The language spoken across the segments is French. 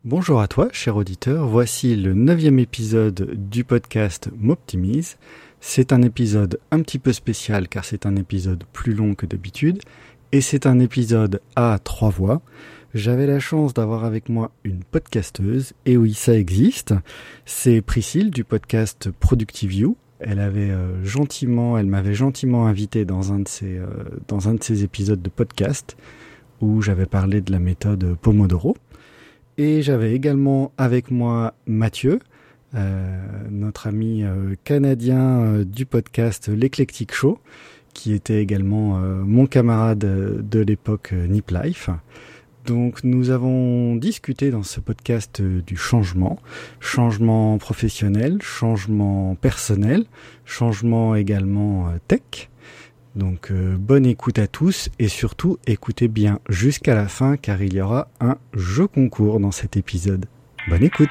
Bonjour à toi, cher auditeur. Voici le 9e épisode du podcast M'Optimise. C'est un épisode un petit peu spécial car c'est un épisode plus long que d'habitude et c'est un épisode à 3 voix. J'avais la chance d'avoir avec moi une podcasteuse, et oui, ça existe. C'est Priscille du podcast Productive You. Elle m'avait gentiment invité dans un de ses épisodes de podcast où j'avais parlé de la méthode Pomodoro. Et j'avais également avec moi Mathieu, notre ami canadien du podcast L'Eclectic Show, qui était également mon camarade de l'époque Nip Life. Donc nous avons discuté dans ce podcast du changement professionnel, changement personnel, changement également tech. Donc bonne écoute à tous et surtout écoutez bien jusqu'à la fin car il y aura un jeu concours dans cet épisode. Bonne écoute.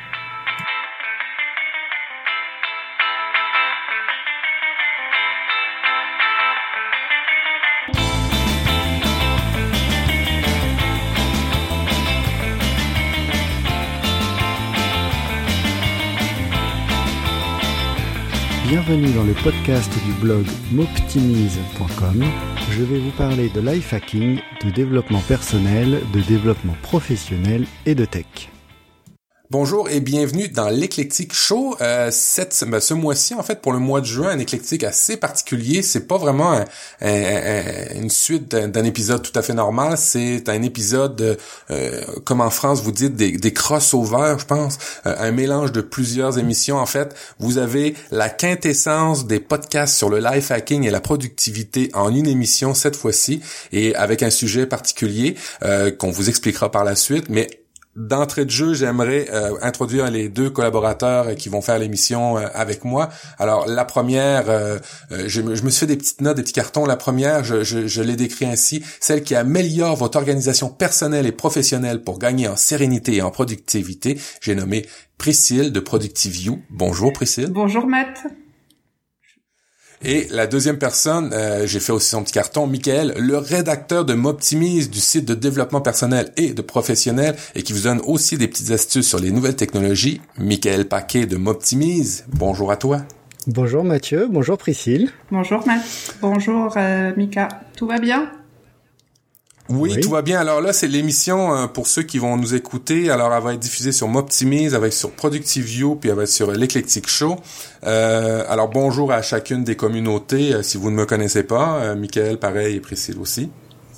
Bienvenue dans le podcast du blog m'optimise.com. Je vais vous parler de life hacking, de développement personnel, de développement professionnel et de tech. Bonjour et bienvenue dans l'Eclectic Show. Ce mois-ci, en fait, pour le mois de juin, un éclectique assez particulier. C'est pas vraiment une suite d'un épisode tout à fait normal. C'est un épisode, comme en France vous dites, des crossovers, je pense. Un mélange de plusieurs émissions. En fait, vous avez la quintessence des podcasts sur le life hacking et la productivité en une émission cette fois-ci, et avec un sujet particulier qu'on vous expliquera par la suite. Mais d'entrée de jeu, j'aimerais introduire les deux collaborateurs qui vont faire l'émission avec moi. Alors, la première, je me suis fait des petites notes, des petits cartons. La première, je l'ai décrit ainsi, celle qui améliore votre organisation personnelle et professionnelle pour gagner en sérénité et en productivité. J'ai nommé Priscille de Productive You. Bonjour Priscille. Bonjour Matt. Et la deuxième personne, j'ai fait aussi son petit carton, Michael, le rédacteur de M'Optimise, du site de développement personnel et de professionnel, et qui vous donne aussi des petites astuces sur les nouvelles technologies. Michael Paquet de M'Optimise, bonjour à toi. Bonjour Mathieu, bonjour Priscille. Bonjour Matt, bonjour Mika, tout va bien ? Oui, tout va bien. Alors là, c'est l'émission pour ceux qui vont nous écouter. Alors, elle va être diffusée sur M'Optimise, elle va être sur Productive You, puis elle va être sur l'Eclectic Show. Alors, bonjour à chacune des communautés, si vous ne me connaissez pas. Michael, pareil, et Priscille aussi.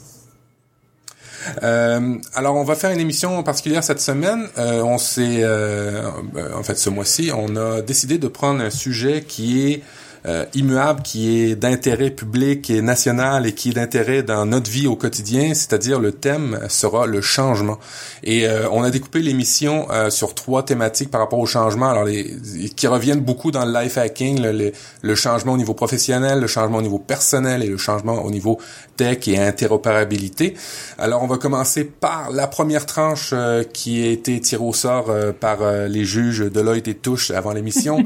Alors, on va faire une émission particulière cette semaine. En fait, ce mois-ci, on a décidé de prendre un sujet qui est immuable, qui est d'intérêt public et national et qui est d'intérêt dans notre vie au quotidien, c'est-à-dire le thème sera le changement. Et on a découpé l'émission sur 3 thématiques par rapport au changement, alors qui reviennent beaucoup dans le life hacking, le changement au niveau professionnel, le changement au niveau personnel et le changement au niveau tech et interopérabilité. Alors on va commencer par la première tranche qui a été tirée au sort par les juges Deloitte et Touche avant l'émission.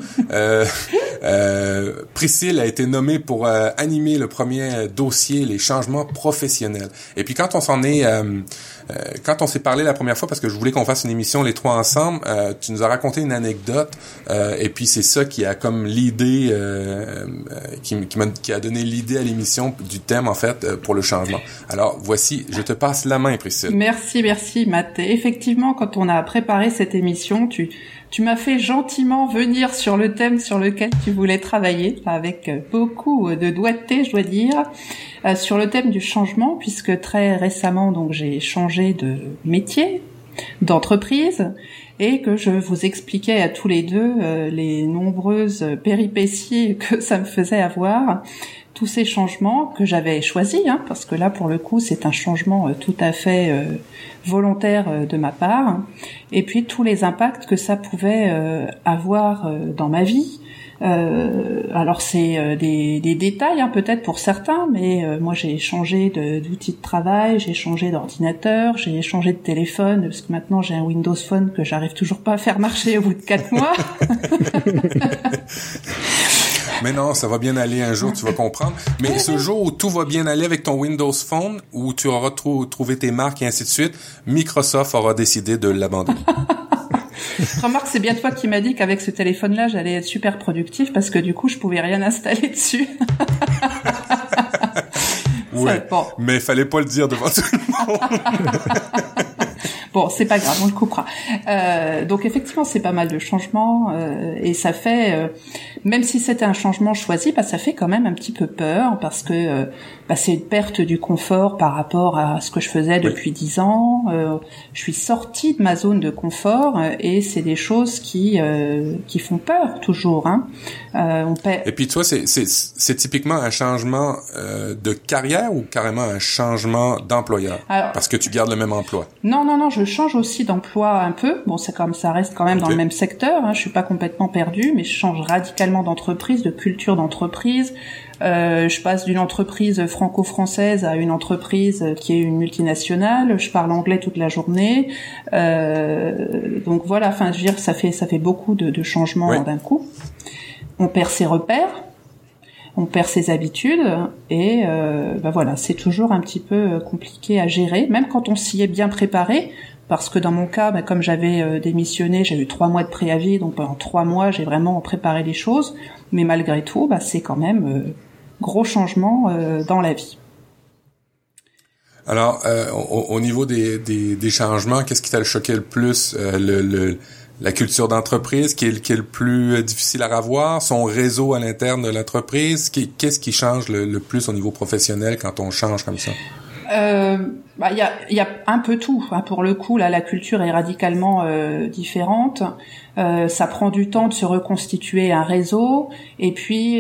Priscille a été nommée pour animer le premier dossier, les changements professionnels. Et puis quand on s'est parlé la première fois, parce que je voulais qu'on fasse une émission les 3 ensemble, tu nous as raconté une anecdote, et puis c'est ça qui a comme l'idée, qui a donné l'idée à l'émission du thème en fait pour le changement. Alors voici, je te passe la main, Priscille. Merci Matt. Et effectivement, quand on a préparé cette émission, tu m'as fait gentiment venir sur le thème sur lequel tu voulais travailler, avec beaucoup de doigté, je dois dire, sur le thème du changement, puisque très récemment, donc, j'ai changé de métier, d'entreprise, et que je vous expliquais à tous les deux les nombreuses péripéties que ça me faisait avoir, tous ces changements que j'avais choisis, parce que là, pour le coup, c'est un changement tout à fait volontaire de ma part, et puis tous les impacts que ça pouvait avoir dans ma vie. Alors c'est des détails peut-être pour certains, mais moi j'ai changé d'outil de travail, j'ai changé d'ordinateur, j'ai changé de téléphone, parce que maintenant j'ai un Windows Phone que j'arrive toujours pas à faire marcher au bout de 4 mois. Mais non, ça va bien aller un jour, tu vas comprendre. Mais ce jour où tout va bien aller avec ton Windows Phone, où tu auras trouvé tes marques et ainsi de suite, Microsoft aura décidé de l'abandonner. Remarque, c'est bien toi qui m'as dit qu'avec ce téléphone-là, j'allais être super productif parce que du coup, je pouvais rien installer dessus. Ouais, bon. Mais fallait pas le dire devant tout le monde. Bon, c'est pas grave, on le coupera. Donc effectivement, c'est pas mal de changements et ça fait, même si c'était un changement choisi, ça fait quand même un petit peu peur parce que c'est une perte du confort par rapport à ce que je faisais depuis 10 ans. Je suis sortie de ma zone de confort et c'est des choses qui font peur toujours. Hein. Et puis toi, c'est typiquement un changement de carrière ou carrément un changement d'employeur? Alors, parce que tu gardes le même emploi. Non, je change aussi d'emploi un peu. Bon, c'est comme ça reste quand même dans le même secteur. Hein. Je suis pas complètement perdue, mais je change radicalement d'entreprise, de culture d'entreprise. Je passe d'une entreprise franco-française à une entreprise qui est une multinationale. Je parle anglais toute la journée. Donc voilà. Enfin, je veux dire, ça fait beaucoup de changements d'un coup. On perd ses repères. On perd ses habitudes et voilà, c'est toujours un petit peu compliqué à gérer, même quand on s'y est bien préparé, parce que dans mon cas, comme j'avais démissionné, j'ai eu 3 mois de préavis, donc pendant 3 mois, j'ai vraiment préparé les choses, mais malgré tout, c'est quand même gros changement dans la vie. Alors, au niveau des changements, qu'est-ce qui t'a choqué le plus? La culture d'entreprise qui est le plus difficile à revoir, son réseau à l'interne de l'entreprise, qu'est-ce qui change le plus au niveau professionnel quand on change comme ça? Il y a un peu tout. Hein. Pour le coup, là, la culture est radicalement différente. Ça prend du temps de se reconstituer un réseau. Et puis,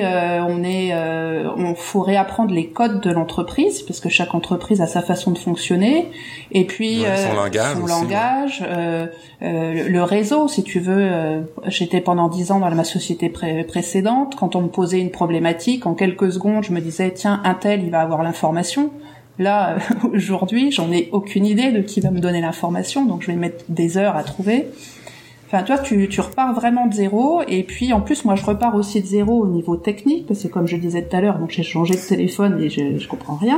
on faut réapprendre les codes de l'entreprise, parce que chaque entreprise a sa façon de fonctionner. Et puis, son langage, le réseau, si tu veux. J'étais pendant 10 ans dans ma société précédente. Quand on me posait une problématique, en quelques secondes, je me disais, tiens, un tel, il va avoir l'information. Là, aujourd'hui, j'en ai aucune idée de qui va me donner l'information, donc je vais mettre des heures à trouver. Enfin, toi, tu repars vraiment de zéro, et puis en plus, moi, je repars aussi de zéro au niveau technique, parce que comme je disais tout à l'heure, donc j'ai changé de téléphone et je comprends rien.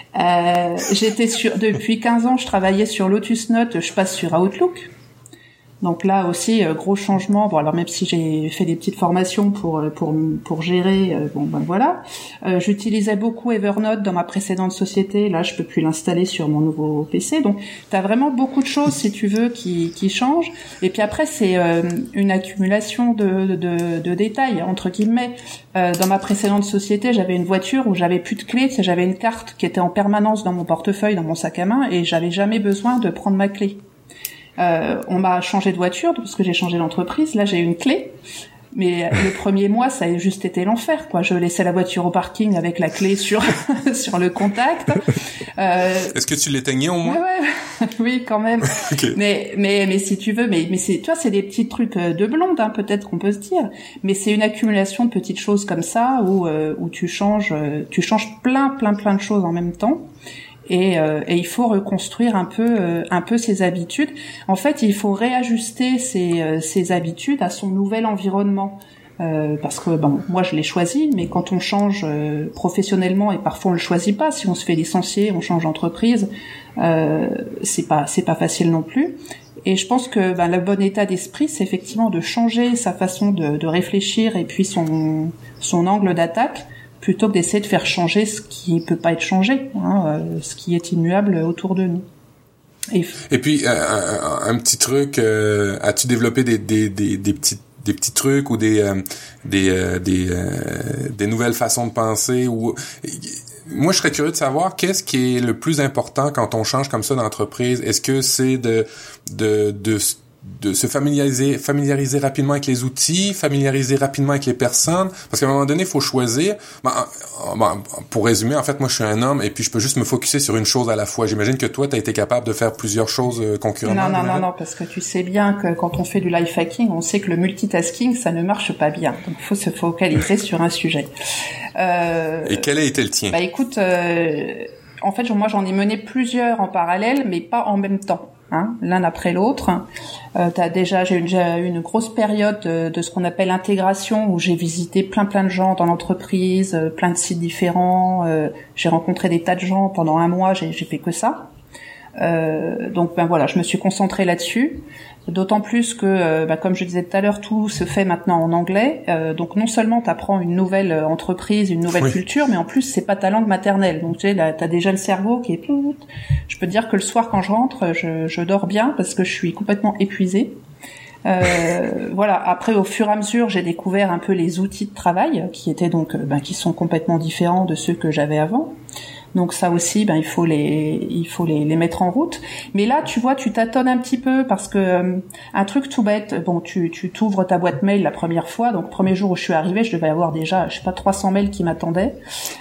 Depuis 15 ans, je travaillais sur Lotus Notes, je passe sur Outlook. Donc là aussi, gros changement. Bon, alors même si j'ai fait des petites formations pour gérer, voilà. J'utilisais beaucoup Evernote dans ma précédente société. Là, je peux plus l'installer sur mon nouveau PC. Donc, t'as vraiment beaucoup de choses, si tu veux, qui changent. Et puis après, c'est une accumulation de détails, entre guillemets. Dans ma précédente société, j'avais une voiture où j'avais plus de clés. J'avais une carte qui était en permanence dans mon portefeuille, dans mon sac à main, et j'avais jamais besoin de prendre ma clé. On m'a changé de voiture parce que j'ai changé d'entreprise. Là, j'ai une clé. Mais le premier mois, ça a juste été l'enfer, quoi. Je laissais la voiture au parking avec la clé sur le contact. Est-ce que tu l'éteignais au moins? Ouais. Oui, quand même. Okay. Mais si tu veux, mais c'est, toi, c'est des petits trucs de blonde, hein, peut-être qu'on peut se dire. Mais c'est une accumulation de petites choses comme ça où tu changes plein de choses en même temps. Et il faut reconstruire un peu ses habitudes. En fait, il faut réajuster ses habitudes à son nouvel environnement. Parce que moi je l'ai choisi, mais quand on change professionnellement, et parfois on le choisit pas, si on se fait licencier, on change d'entreprise, c'est pas facile non plus. Et je pense que le bon état d'esprit, c'est effectivement de changer sa façon de réfléchir et puis son angle d'attaque, plutôt que d'essayer de faire changer ce qui peut pas être changé, ce qui est immuable autour de nous. Et puis un petit truc, as-tu développé des petits trucs ou des nouvelles façons de penser ou moi je serais curieux de savoir qu'est-ce qui est le plus important quand on change comme ça d'entreprise. Est-ce que c'est de se familiariser rapidement avec les outils, familiariser rapidement avec les personnes, parce qu'à un moment donné, il faut choisir. Pour résumer, en fait, moi, je suis un homme et puis je peux juste me focusser sur une chose à la fois. J'imagine que toi, tu as été capable de faire plusieurs choses concurremment. Non, parce que tu sais bien que quand on fait du life hacking, on sait que le multitasking, ça ne marche pas bien. Donc, il faut se focaliser sur un sujet. Et quel a été le tien? Écoute, en fait, moi, j'en ai mené plusieurs en parallèle, mais pas en même temps. l'un après l'autre. J'ai eu une grosse période de ce qu'on appelle intégration, où j'ai visité plein de gens dans l'entreprise, plein de sites différents. J'ai rencontré des tas de gens pendant un mois. J'ai fait que ça. Donc voilà, je me suis concentrée là-dessus. D'autant plus que, comme je disais tout à l'heure, tout se fait maintenant en anglais. Donc non seulement tu apprends une nouvelle entreprise, une nouvelle culture, mais en plus c'est pas ta langue maternelle. Donc tu sais, là, t'as déjà le cerveau qui est... Je peux te dire que le soir quand je rentre, je dors bien parce que je suis complètement épuisée. Voilà. Après, au fur et à mesure, j'ai découvert un peu les outils de travail qui étaient donc, qui sont complètement différents de ceux que j'avais avant. Donc ça aussi, il faut les mettre en route. Mais là, tu vois, tu tâtonnes un petit peu parce que un truc tout bête. Bon, tu t'ouvres ta boîte mail la première fois. Donc premier jour où je suis arrivée, je devais avoir déjà, 300 mails qui m'attendaient.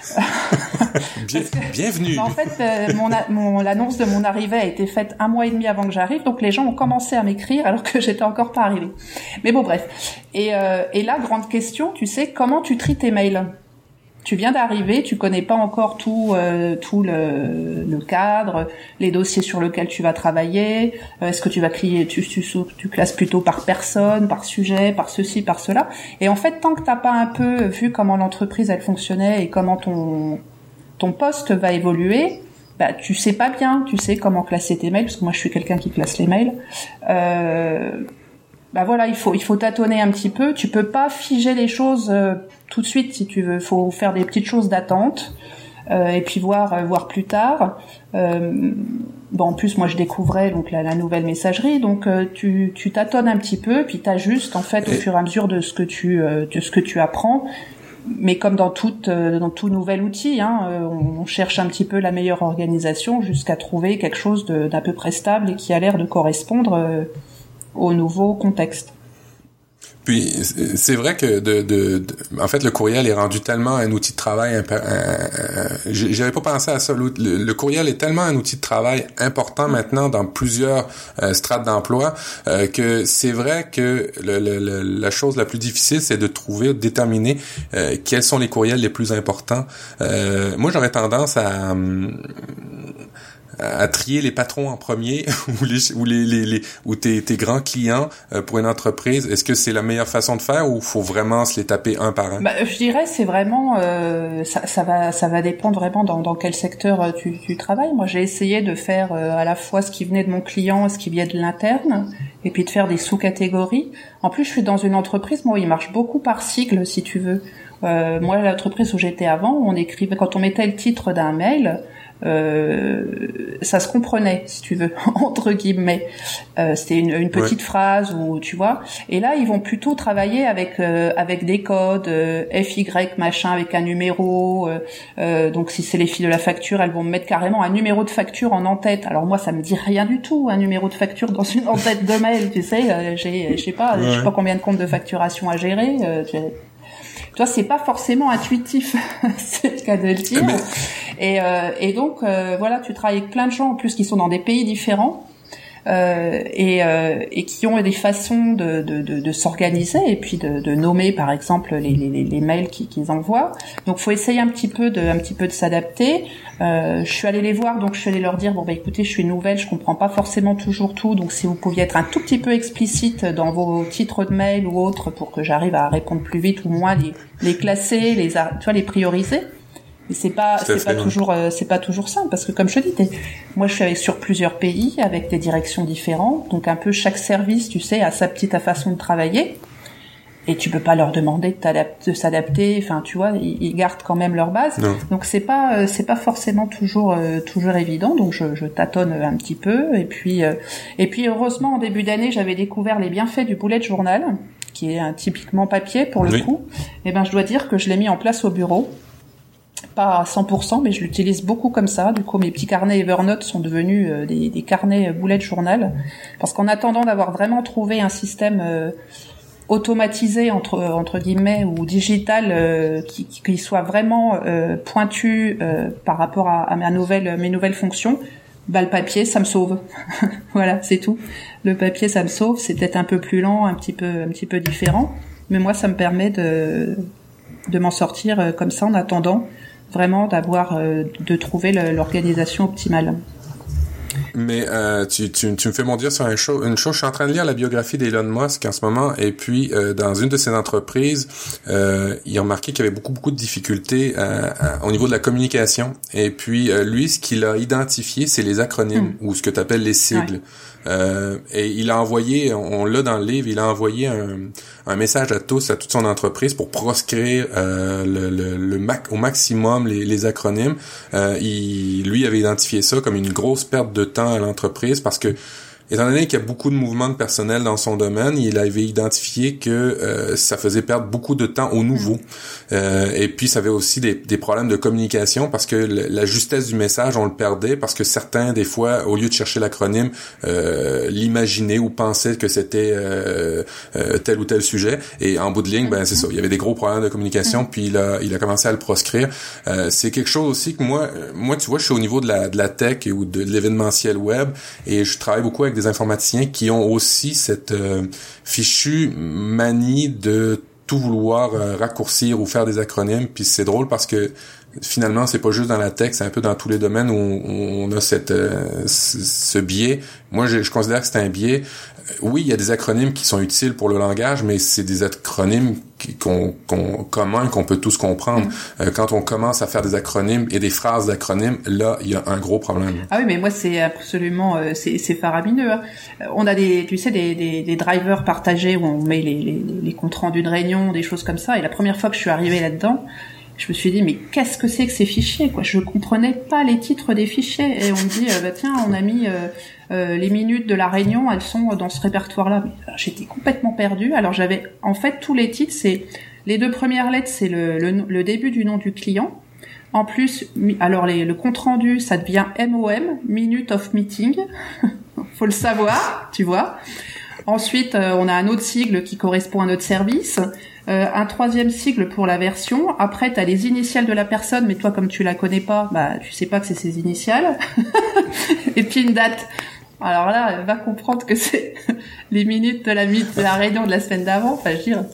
Bienvenue. En fait, l'annonce de mon arrivée a été faite 1 mois et demi avant que j'arrive. Donc les gens ont commencé à m'écrire alors que j'étais encore pas arrivée. Mais bon, bref. Et là, grande question, tu sais, comment tu tries tes mails? Tu viens d'arriver, tu connais pas encore tout le cadre, les dossiers sur lesquels tu vas travailler. Est-ce que tu vas tu classes plutôt par personne, par sujet, par ceci, par cela. Et en fait, tant que t'as pas un peu vu comment l'entreprise elle fonctionnait et comment ton poste va évoluer, tu sais pas bien, tu sais comment classer tes mails, parce que moi je suis quelqu'un qui classe les mails. Voilà, il faut tâtonner un petit peu. Tu peux pas figer les choses tout de suite si tu veux. Faut faire des petites choses d'attente et puis voir plus tard. En plus moi je découvrais donc la nouvelle messagerie, donc tu tâtonnes un petit peu puis t'ajustes en fait au fur et à mesure de ce que tu apprends. Mais comme dans tout nouvel outil, on cherche un petit peu la meilleure organisation jusqu'à trouver quelque chose d'à peu près stable et qui a l'air de correspondre au nouveau contexte. Puis c'est vrai que en fait le courriel est rendu tellement un outil de travail j'avais pas pensé à ça. Le courriel est tellement un outil de travail important maintenant dans plusieurs strates d'emploi que c'est vrai que la chose la plus difficile c'est de déterminer quels sont les courriels les plus importants. Moi j'aurais tendance à trier les patrons en premier ou tes grands clients pour une entreprise. Est-ce que c'est la meilleure façon de faire ou faut vraiment se les taper un par un? Je dirais c'est vraiment ça va dépendre vraiment dans quel secteur tu travailles. Moi j'ai essayé de faire à la fois ce qui venait de mon client et ce qui venait de l'interne et puis de faire des sous-catégories. En plus je suis dans une entreprise où il marche beaucoup par cycle si tu veux. Moi l'entreprise où j'étais avant, on écrivait quand on mettait le titre d'un mail, ça se comprenait si tu veux entre guillemets, c'était une petite phrase ou tu vois, et là ils vont plutôt travailler avec des codes FY machin avec un numéro, donc si c'est les filles de la facture elles vont me mettre carrément un numéro de facture en en-tête. Alors moi ça me dit rien du tout un numéro de facture dans une en-tête de mail, tu sais, je sais pas combien de comptes de facturation à gérer, toi c'est pas forcément intuitif c'est le cas de le dire. Et donc voilà, tu travailles avec plein de gens en plus qui sont dans des pays différents et qui ont des façons de s'organiser et puis de nommer par exemple les mails qu'ils envoient. Donc faut essayer un petit peu de s'adapter. Je suis allée les voir, donc je suis allée leur dire écoutez, je suis nouvelle, je comprends pas forcément toujours tout, donc si vous pouviez être un tout petit peu explicite dans vos titres de mail ou autres pour que j'arrive à répondre plus vite ou moins les classer, les prioriser. Et c'est pas toujours simple parce que comme je te dis, moi je suis sur plusieurs pays avec des directions différentes, donc un peu chaque service, tu sais, a sa petite façon de travailler. Et tu peux pas leur demander de s'adapter. Enfin, tu vois, ils gardent quand même leur base. Non. Donc c'est pas forcément toujours évident. Donc je tâtonne un petit peu. Et puis heureusement en début d'année, j'avais découvert les bienfaits du bullet journal, qui est typiquement papier pour le coup. Et je dois dire que je l'ai mis en place au bureau. Pas à 100%, mais je l'utilise beaucoup comme ça. Du coup, mes petits carnets Evernote sont devenus des carnets bullet journal. Parce qu'en attendant d'avoir vraiment trouvé un système automatisé entre guillemets ou digital qui soit vraiment pointu par rapport à mes nouvelles fonctions, le papier ça me sauve. Voilà, c'est tout. Le papier ça me sauve, c'est peut-être un peu plus lent, un petit peu différent, mais moi ça me permet de m'en sortir comme ça en attendant vraiment de trouver l'organisation optimale. Mais tu me fais bondir sur une chose. Je suis en train de lire la biographie d'Elon Musk en ce moment, et puis dans une de ses entreprises, il a remarqué qu'il y avait beaucoup de difficultés au niveau de la communication. Et puis lui, ce qu'il a identifié, c'est les acronymes ou ce que tu appelles les sigles. Ouais. Et il a envoyé, on l'a dans le livre, il a envoyé un message à toute son entreprise pour proscrire au maximum les acronymes. Lui avait identifié ça comme une grosse perte de temps à l'entreprise parce que, étant donné qu'il y a beaucoup de mouvements de personnel dans son domaine, il avait identifié que ça faisait perdre beaucoup de temps aux nouveaux. Et puis, ça avait aussi des problèmes de communication parce que la justesse du message, on le perdait parce que certains, des fois, au lieu de chercher l'acronyme, l'imaginaient ou pensaient que c'était tel ou tel sujet. Et en bout de ligne, ben c'est ça. Il y avait des gros problèmes de communication, puis il a commencé à le proscrire. C'est quelque chose aussi que moi, tu vois, je suis au niveau de la tech ou de l'événementiel web, et je travaille beaucoup avec des informaticiens qui ont aussi cette fichue manie de tout vouloir raccourcir ou faire des acronymes. Puis c'est drôle parce que finalement, c'est pas juste dans la tech, c'est un peu dans tous les domaines où on a ce biais. Moi, je considère que c'est un biais. Oui, il y a des acronymes qui sont utiles pour le langage, mais c'est des acronymes qu'on peut tous comprendre. Quand on commence à faire des acronymes et des phrases d'acronymes, là, il y a un gros problème. Ah oui, mais moi, c'est absolument, c'est faramineux. Hein. On a des drivers partagés où on met les comptes rendus de réunion, des choses comme ça. Et la première fois que je suis arrivée là-dedans, je me suis dit, mais qu'est-ce que c'est que ces fichiers, quoi? Je comprenais pas les titres des fichiers. Et on me dit, tiens, on a mis les minutes de la réunion, elles sont dans ce répertoire-là. J'étais complètement perdue. Alors j'avais, en fait, tous les titres, c'est les 2 premières lettres, c'est le début du nom du client. En plus, alors le compte rendu, ça devient MOM, Minute of Meeting. Faut le savoir, tu vois. Ensuite, on a un autre sigle qui correspond à notre service. Un 3e sigle pour la version. Après, t'as les initiales de la personne, mais toi, comme tu la connais pas, bah, tu sais pas que c'est ses initiales. Et puis une date. Alors là, elle va comprendre que c'est les minutes de la réunion de la semaine d'avant. Enfin, je veux dire,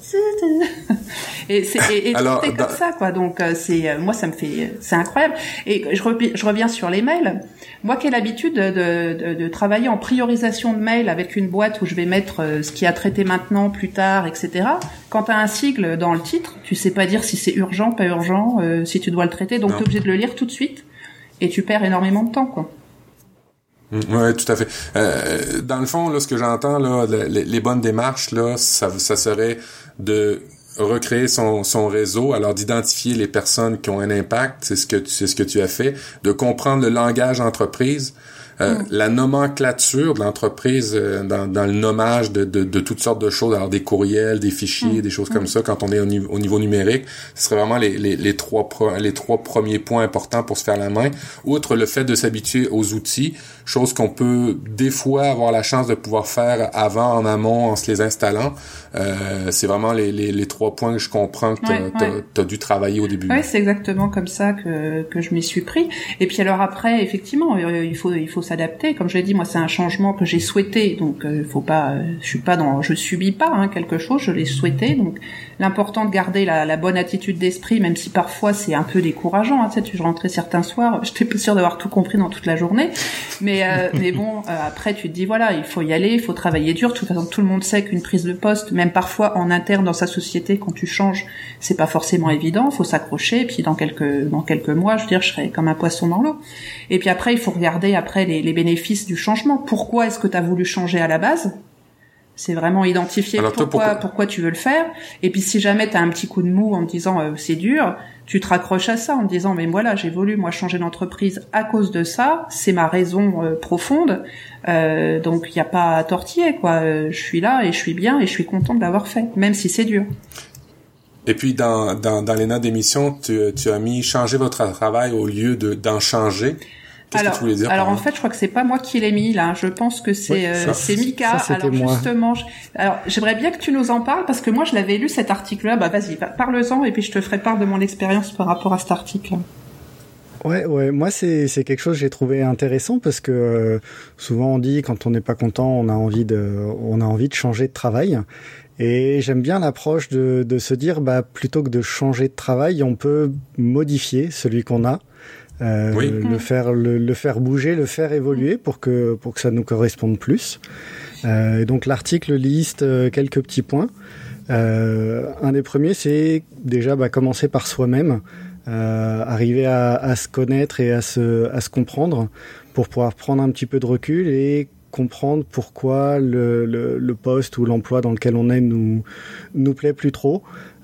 et alors, tout est comme ça, quoi. Donc, moi, ça me fait, c'est incroyable. Et je reviens sur les mails. Moi qui ai l'habitude de travailler en priorisation de mails avec une boîte où je vais mettre ce qui a traité maintenant, plus tard, etc. Quand tu as un sigle dans le titre, tu sais pas dire si c'est urgent, pas urgent, si tu dois le traiter, donc tu es obligé de le lire tout de suite et tu perds énormément de temps, quoi. Ouais, tout à fait. Dans le fond, là, ce que j'entends, là, les bonnes démarches, là, ça serait de recréer son réseau, alors d'identifier les personnes qui ont un impact, c'est ce que tu as fait, de comprendre le langage entreprise, la nomenclature de l'entreprise dans le nommage de toutes sortes de choses, alors des courriels, des fichiers, des choses comme ça. Quand on est au niveau numérique, ce serait vraiment les trois premiers points importants pour se faire la main. Outre le fait de s'habituer aux outils, chose qu'on peut des fois avoir la chance de pouvoir faire avant, en amont, en se les installant. C'est vraiment les 3 points que je comprends que t'as dû travailler au début. Oui, c'est exactement comme ça que je m'y suis pris. Et puis alors après, effectivement, il faut s'adapter. Comme je l'ai dit, moi, c'est un changement que j'ai souhaité. Donc, je subis pas quelque chose, je l'ai souhaité. Donc, l'important de garder la bonne attitude d'esprit, même si parfois c'est un peu décourageant. Tu sais, je rentrais certains soirs, j'étais pas sûre d'avoir tout compris dans toute la journée. Mais bon, après, tu te dis, voilà, il faut y aller, il faut travailler dur. De toute façon, tout le monde sait qu'une prise de poste, même parfois en interne dans sa société, quand tu changes, c'est pas forcément évident. Faut s'accrocher. Et puis, dans quelques mois, je veux dire, je serai comme un poisson dans l'eau. Et puis après, il faut regarder après les bénéfices du changement. Pourquoi est-ce que tu as voulu changer à la base? C'est vraiment identifier pourquoi tu veux le faire. Et puis si jamais tu as un petit coup de mou en te disant c'est dur, tu te raccroches à ça en te disant mais voilà, j'ai voulu moi changer d'entreprise à cause de ça, c'est ma raison profonde. Donc il y a pas à tortiller, quoi. Je suis là et je suis bien et je suis contente de l'avoir fait, même si c'est dur. Et puis dans les notes d'émission, tu as mis changer votre travail au lieu d'en changer. Qu'est-ce que tu voulais dire? Alors en fait, je crois que c'est pas moi qui l'ai mis là. Je pense que c'est Mika. Alors moi. Justement, alors j'aimerais bien que tu nous en parles parce que moi je l'avais lu cet article-là. Bah vas-y, parle-en et puis je te ferai part de mon expérience par rapport à cet article. Ouais, moi c'est quelque chose que j'ai trouvé intéressant parce que souvent on dit quand on n'est pas content, on a envie de changer de travail. Et j'aime bien l'approche de se dire plutôt que de changer de travail, on peut modifier celui qu'on a. le faire bouger, le faire évoluer pour que ça nous corresponde plus. Et donc l'article liste quelques petits points. Un des premiers, c'est déjà commencer par soi-même, arriver à se connaître et à se comprendre pour pouvoir prendre un petit peu de recul et comprendre pourquoi le poste ou l'emploi dans lequel on est nous plaît plus trop.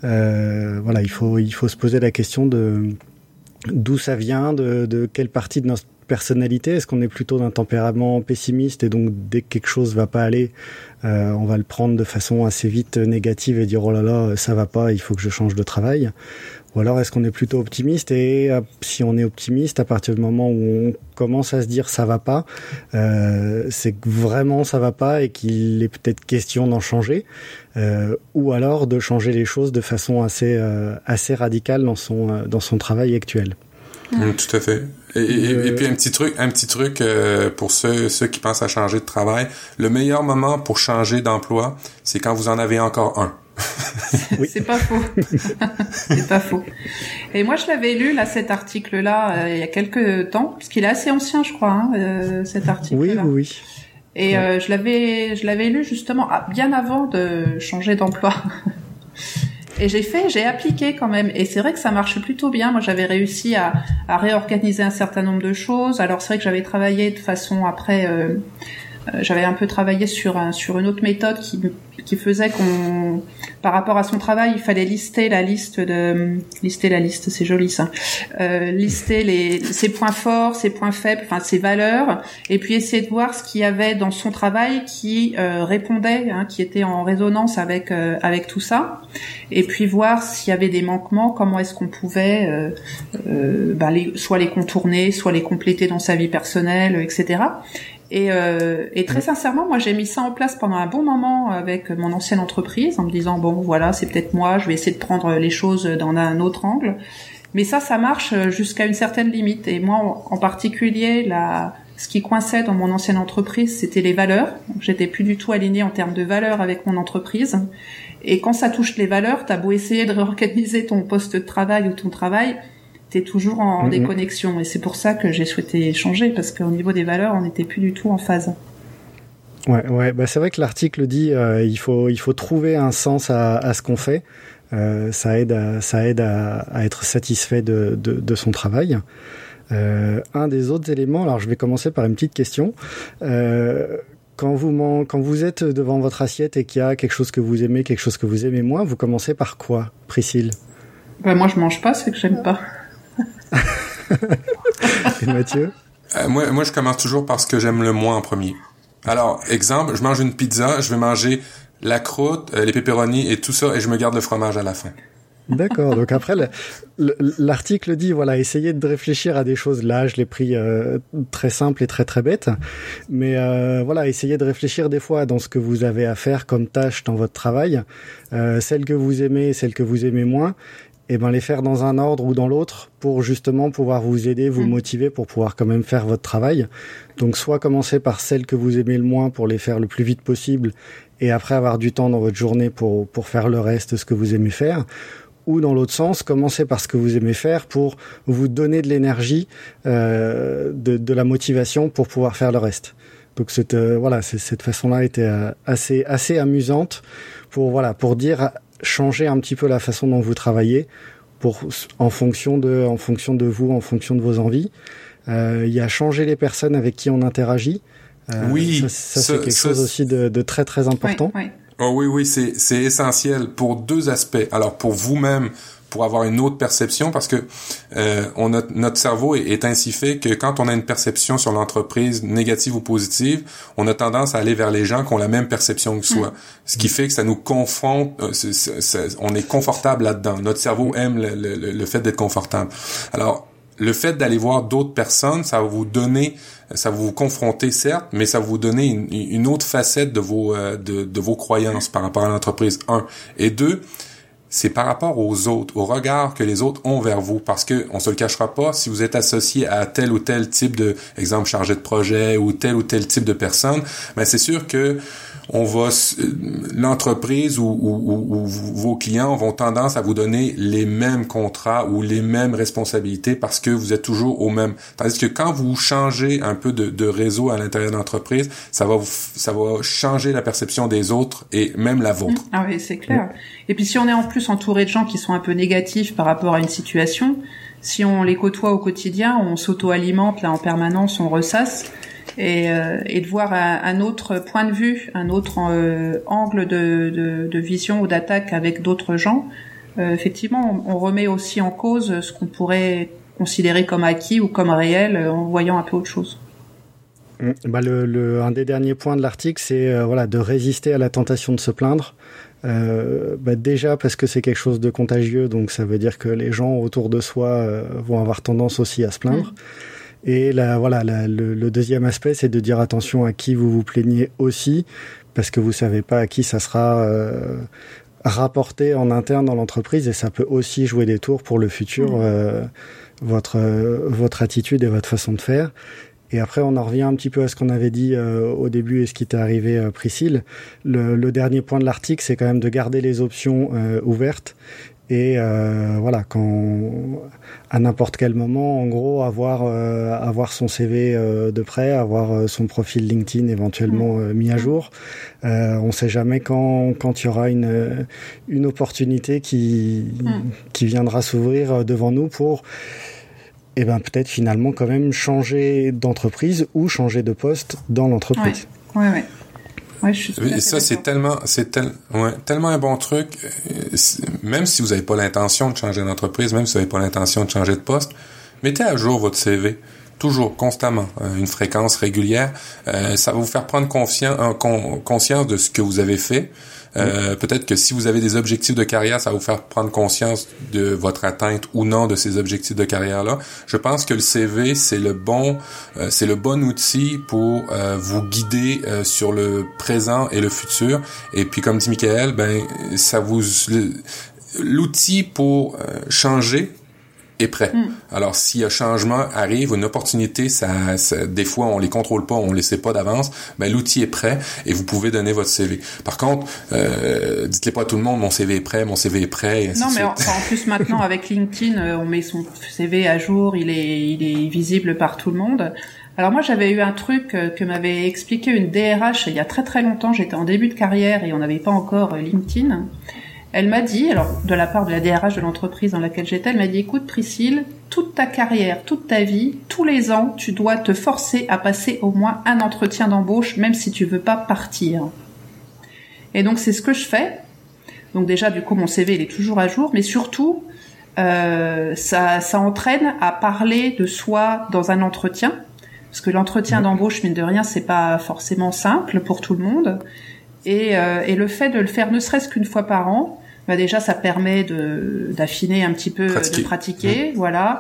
Il faut se poser la question de d'où ça vient, de quelle partie de notre personnalité. Est-ce qu'on est plutôt d'un tempérament pessimiste et donc dès que quelque chose va pas aller, on va le prendre de façon assez vite négative et dire oh là là, ça va pas, il faut que je change de travail. Ou alors est-ce qu'on est plutôt optimiste et si on est optimiste, à partir du moment où on commence à se dire ça va pas, c'est que vraiment ça va pas et qu'il est peut-être question d'en changer, ou alors de changer les choses de façon assez radicale dans son travail actuel. Tout à fait. Et puis un petit truc pour ceux qui pensent à changer de travail. Le meilleur moment pour changer d'emploi, c'est quand vous en avez encore un. Oui. C'est pas faux. C'est pas faux. Et moi, je l'avais lu, là, cet article-là, il y a quelques temps, parce qu'il est assez ancien, je crois, cet article-là. Oui. Et je l'avais lu justement bien avant de changer d'emploi. Et j'ai appliqué quand même. Et c'est vrai que ça marche plutôt bien. Moi, j'avais réussi à réorganiser un certain nombre de choses. Alors, c'est vrai que j'avais travaillé de façon après... j'avais un peu travaillé sur une autre méthode qui faisait qu'on, par rapport à son travail, il fallait lister la liste, c'est joli ça. Lister ses points forts, ses points faibles, enfin ses valeurs, et puis essayer de voir ce qu'il y avait dans son travail qui répondait, qui était en résonance avec tout ça, et puis voir s'il y avait des manquements, comment est-ce qu'on pouvait soit les contourner, soit les compléter dans sa vie personnelle, etc. Et très sincèrement, moi, j'ai mis ça en place pendant un bon moment avec mon ancienne entreprise, en me disant bon, voilà, c'est peut-être moi, je vais essayer de prendre les choses dans un autre angle. Mais ça marche jusqu'à une certaine limite. Et moi, en particulier, ce qui coinçait dans mon ancienne entreprise, c'était les valeurs. J'étais plus du tout alignée en termes de valeurs avec mon entreprise. Et quand ça touche les valeurs, t'as beau essayer de réorganiser ton poste de travail ou ton travail, t'es toujours en déconnexion, et c'est pour ça que j'ai souhaité changer, parce qu'au niveau des valeurs, on n'était plus du tout en phase. Ouais, c'est vrai que l'article dit il faut trouver un sens à ce qu'on fait. Ça aide à être satisfait de son travail. Un des autres éléments, alors je vais commencer par une petite question. Quand vous êtes devant votre assiette et qu'il y a quelque chose que vous aimez, quelque chose que vous aimez moins, vous commencez par quoi, Priscille ? Moi, je mange pas, c'est que j'aime pas. Et Mathieu? Moi, je commence toujours par ce que j'aime le moins en premier. Alors, exemple, je mange une pizza, je vais manger la croûte, les pepperonis et tout ça, et je me garde le fromage à la fin. D'accord. Donc après, l'article dit, voilà, essayez de réfléchir à des choses. Là, je l'ai pris très simple et très très bête. Mais essayez de réfléchir des fois dans ce que vous avez à faire comme tâche dans votre travail, celles que vous aimez, celles que vous aimez moins. Et les faire dans un ordre ou dans l'autre pour justement pouvoir vous aider, vous motiver pour pouvoir quand même faire votre travail. Donc soit commencer par celles que vous aimez le moins pour les faire le plus vite possible et après avoir du temps dans votre journée pour faire le reste, ce que vous aimez faire. Ou dans l'autre sens, commencer par ce que vous aimez faire pour vous donner de l'énergie, de la motivation pour pouvoir faire le reste. Donc cette façon-là était assez amusante pour dire changer un petit peu la façon dont vous travaillez en fonction de vous, en fonction de vos envies. Il y a changer les personnes avec qui on interagit. Oui, ça c'est quelque chose aussi de très très important. Oui. Oh oui, c'est essentiel pour deux aspects. Alors pour vous-même, pour avoir une autre perception, parce que notre cerveau est ainsi fait que quand on a une perception sur l'entreprise négative ou positive, on a tendance à aller vers les gens qui ont la même perception que soi. Ce qui fait que ça nous confronte, on est confortable là-dedans. Notre cerveau aime le fait d'être confortable. Alors, le fait d'aller voir d'autres personnes, ça va vous confronter certes, mais ça va vous donner une autre facette de vos croyances par rapport à l'entreprise. 1. Et 2, c'est par rapport aux autres, au regard que les autres ont vers vous. Parce que, on se le cachera pas, si vous êtes associé à tel ou tel type de, exemple, chargé de projet ou tel type de personne, ben c'est sûr que l'entreprise ou vos clients vont tendance à vous donner les mêmes contrats ou les mêmes responsabilités parce que vous êtes toujours au même. Tandis que quand vous changez un peu de réseau à l'intérieur de l'entreprise, ça va changer la perception des autres et même la vôtre. Ah oui, c'est clair. Et puis si on est en plus entouré de gens qui sont un peu négatifs par rapport à une situation, si on les côtoie au quotidien, on s'auto-alimente là en permanence, on ressasse. Et de voir un autre point de vue, un autre angle de vision ou d'attaque avec d'autres gens, effectivement, on remet aussi en cause ce qu'on pourrait considérer comme acquis ou comme réel en voyant un peu autre chose. Un des derniers points de l'article, c'est de résister à la tentation de se plaindre. Déjà parce que c'est quelque chose de contagieux, donc ça veut dire que les gens autour de soi vont avoir tendance aussi à se plaindre. Et le deuxième aspect, c'est de dire attention à qui vous vous plaignez aussi, parce que vous savez pas à qui ça sera rapporté en interne dans l'entreprise, et ça peut aussi jouer des tours pour le futur, votre attitude et votre façon de faire. Et après, on en revient un petit peu à ce qu'on avait dit au début et ce qui t'est arrivé, Priscille. Le dernier point de l'article, c'est quand même de garder les options ouvertes. Et quand à n'importe quel moment, en gros, avoir son CV de près, avoir son profil LinkedIn éventuellement mis à jour. On sait jamais quand il y aura une opportunité qui viendra s'ouvrir devant nous pour peut-être finalement quand même changer d'entreprise ou changer de poste dans l'entreprise. Ouais. Ouais, et ça, c'est tellement un bon truc. Même si vous n'avez pas l'intention de changer d'entreprise, même si vous n'avez pas l'intention de changer de poste, mettez à jour votre CV. Toujours, constamment, une fréquence régulière. Ça va vous faire prendre conscience de ce que vous avez fait. Peut-être que si vous avez des objectifs de carrière, ça va vous faire prendre conscience de votre atteinte ou non de ces objectifs de carrière-là. Je pense que le CV, c'est le bon outil pour vous guider sur le présent et le futur. Et puis, comme dit Michael, l'outil pour changer est prêt. Alors, si un changement arrive, une opportunité, ça, des fois, on les contrôle pas, on les sait pas d'avance, l'outil est prêt et vous pouvez donner votre CV. Par contre, dites-le pas à tout le monde, mon CV est prêt, et ainsi non, de mais suite. en plus, maintenant, avec LinkedIn, on met son CV à jour, il est visible par tout le monde. Alors moi, j'avais eu un truc que m'avait expliqué une DRH il y a très très longtemps, j'étais en début de carrière et on n'avait pas encore LinkedIn. Elle m'a dit, alors de la part de la DRH de l'entreprise dans laquelle j'étais, elle m'a dit, écoute Priscille, toute ta carrière, toute ta vie, tous les ans, tu dois te forcer à passer au moins un entretien d'embauche, même si tu veux pas partir. Et donc c'est ce que je fais. Donc déjà, du coup, mon CV il est toujours à jour, mais surtout, ça entraîne à parler de soi dans un entretien, parce que l'entretien d'embauche, mine de rien, c'est pas forcément simple pour tout le monde. Et le fait de le faire ne serait-ce qu'une fois par an, déjà ça permet d'affiner un petit peu, de pratiquer,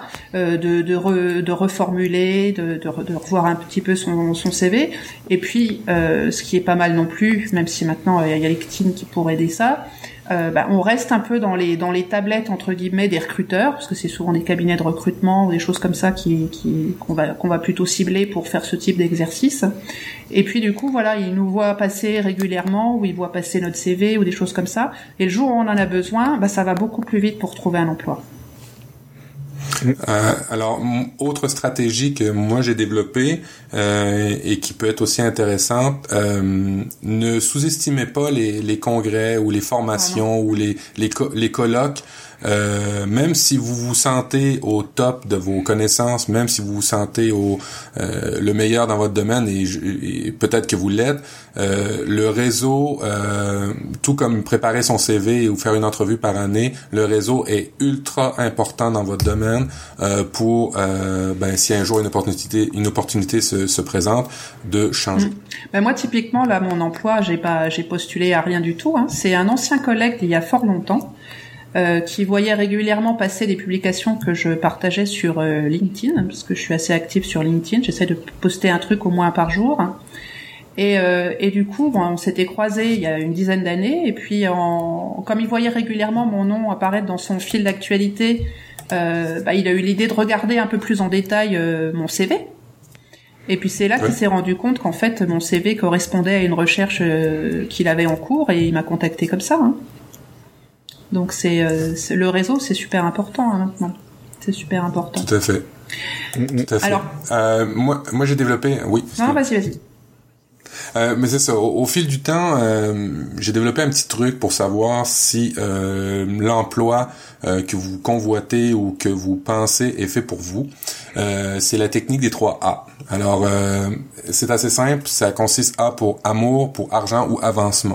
de reformuler, de revoir un petit peu son CV. Et puis ce qui est pas mal non plus, même si maintenant il y a LinkedIn qui pourrait aider ça, on reste un peu dans les tablettes entre guillemets des recruteurs, parce que c'est souvent des cabinets de recrutement ou des choses comme ça qu'on va plutôt cibler pour faire ce type d'exercice. Et puis du coup ils nous voient passer régulièrement, ou ils voient passer notre CV ou des choses comme ça, et le jour où on en a besoin, ça va beaucoup plus vite pour trouver un emploi. Alors, autre stratégie que moi j'ai développée et qui peut être aussi intéressante, ne sous-estimez pas les congrès ou les formations ou les colloques. Même si vous vous sentez au top de vos connaissances, même si vous vous sentez le meilleur dans votre domaine, et peut-être que vous l'êtes, le réseau, tout comme préparer son CV ou faire une entrevue par année, le réseau est ultra important dans votre domaine pour si un jour une opportunité se présente, de changer. Moi typiquement là, mon emploi, j'ai postulé à rien du tout. C'est un ancien collègue d'il y a fort longtemps. Qui voyait régulièrement passer des publications que je partageais sur LinkedIn, parce que je suis assez active sur LinkedIn, j'essaie de poster un truc au moins par jour. Et du coup, on s'était croisés il y a une dizaine d'années. Et puis, comme il voyait régulièrement mon nom apparaître dans son fil d'actualité, il a eu l'idée de regarder un peu plus en détail mon CV. Et puis c'est là qu'il s'est rendu compte qu'en fait mon CV correspondait à une recherche qu'il avait en cours et il m'a contacté comme ça. Hein. Donc c'est le réseau, c'est super important maintenant. C'est super important. Tout à fait. Tout à fait. Alors, moi j'ai développé. Oui. Non, vas-y. Mais c'est ça. Au fil du temps, j'ai développé un petit truc pour savoir si l'emploi que vous convoitez ou que vous pensez est fait pour vous. C'est la technique des 3 A. Alors, c'est assez simple. Ça consiste A pour amour, pour argent ou avancement.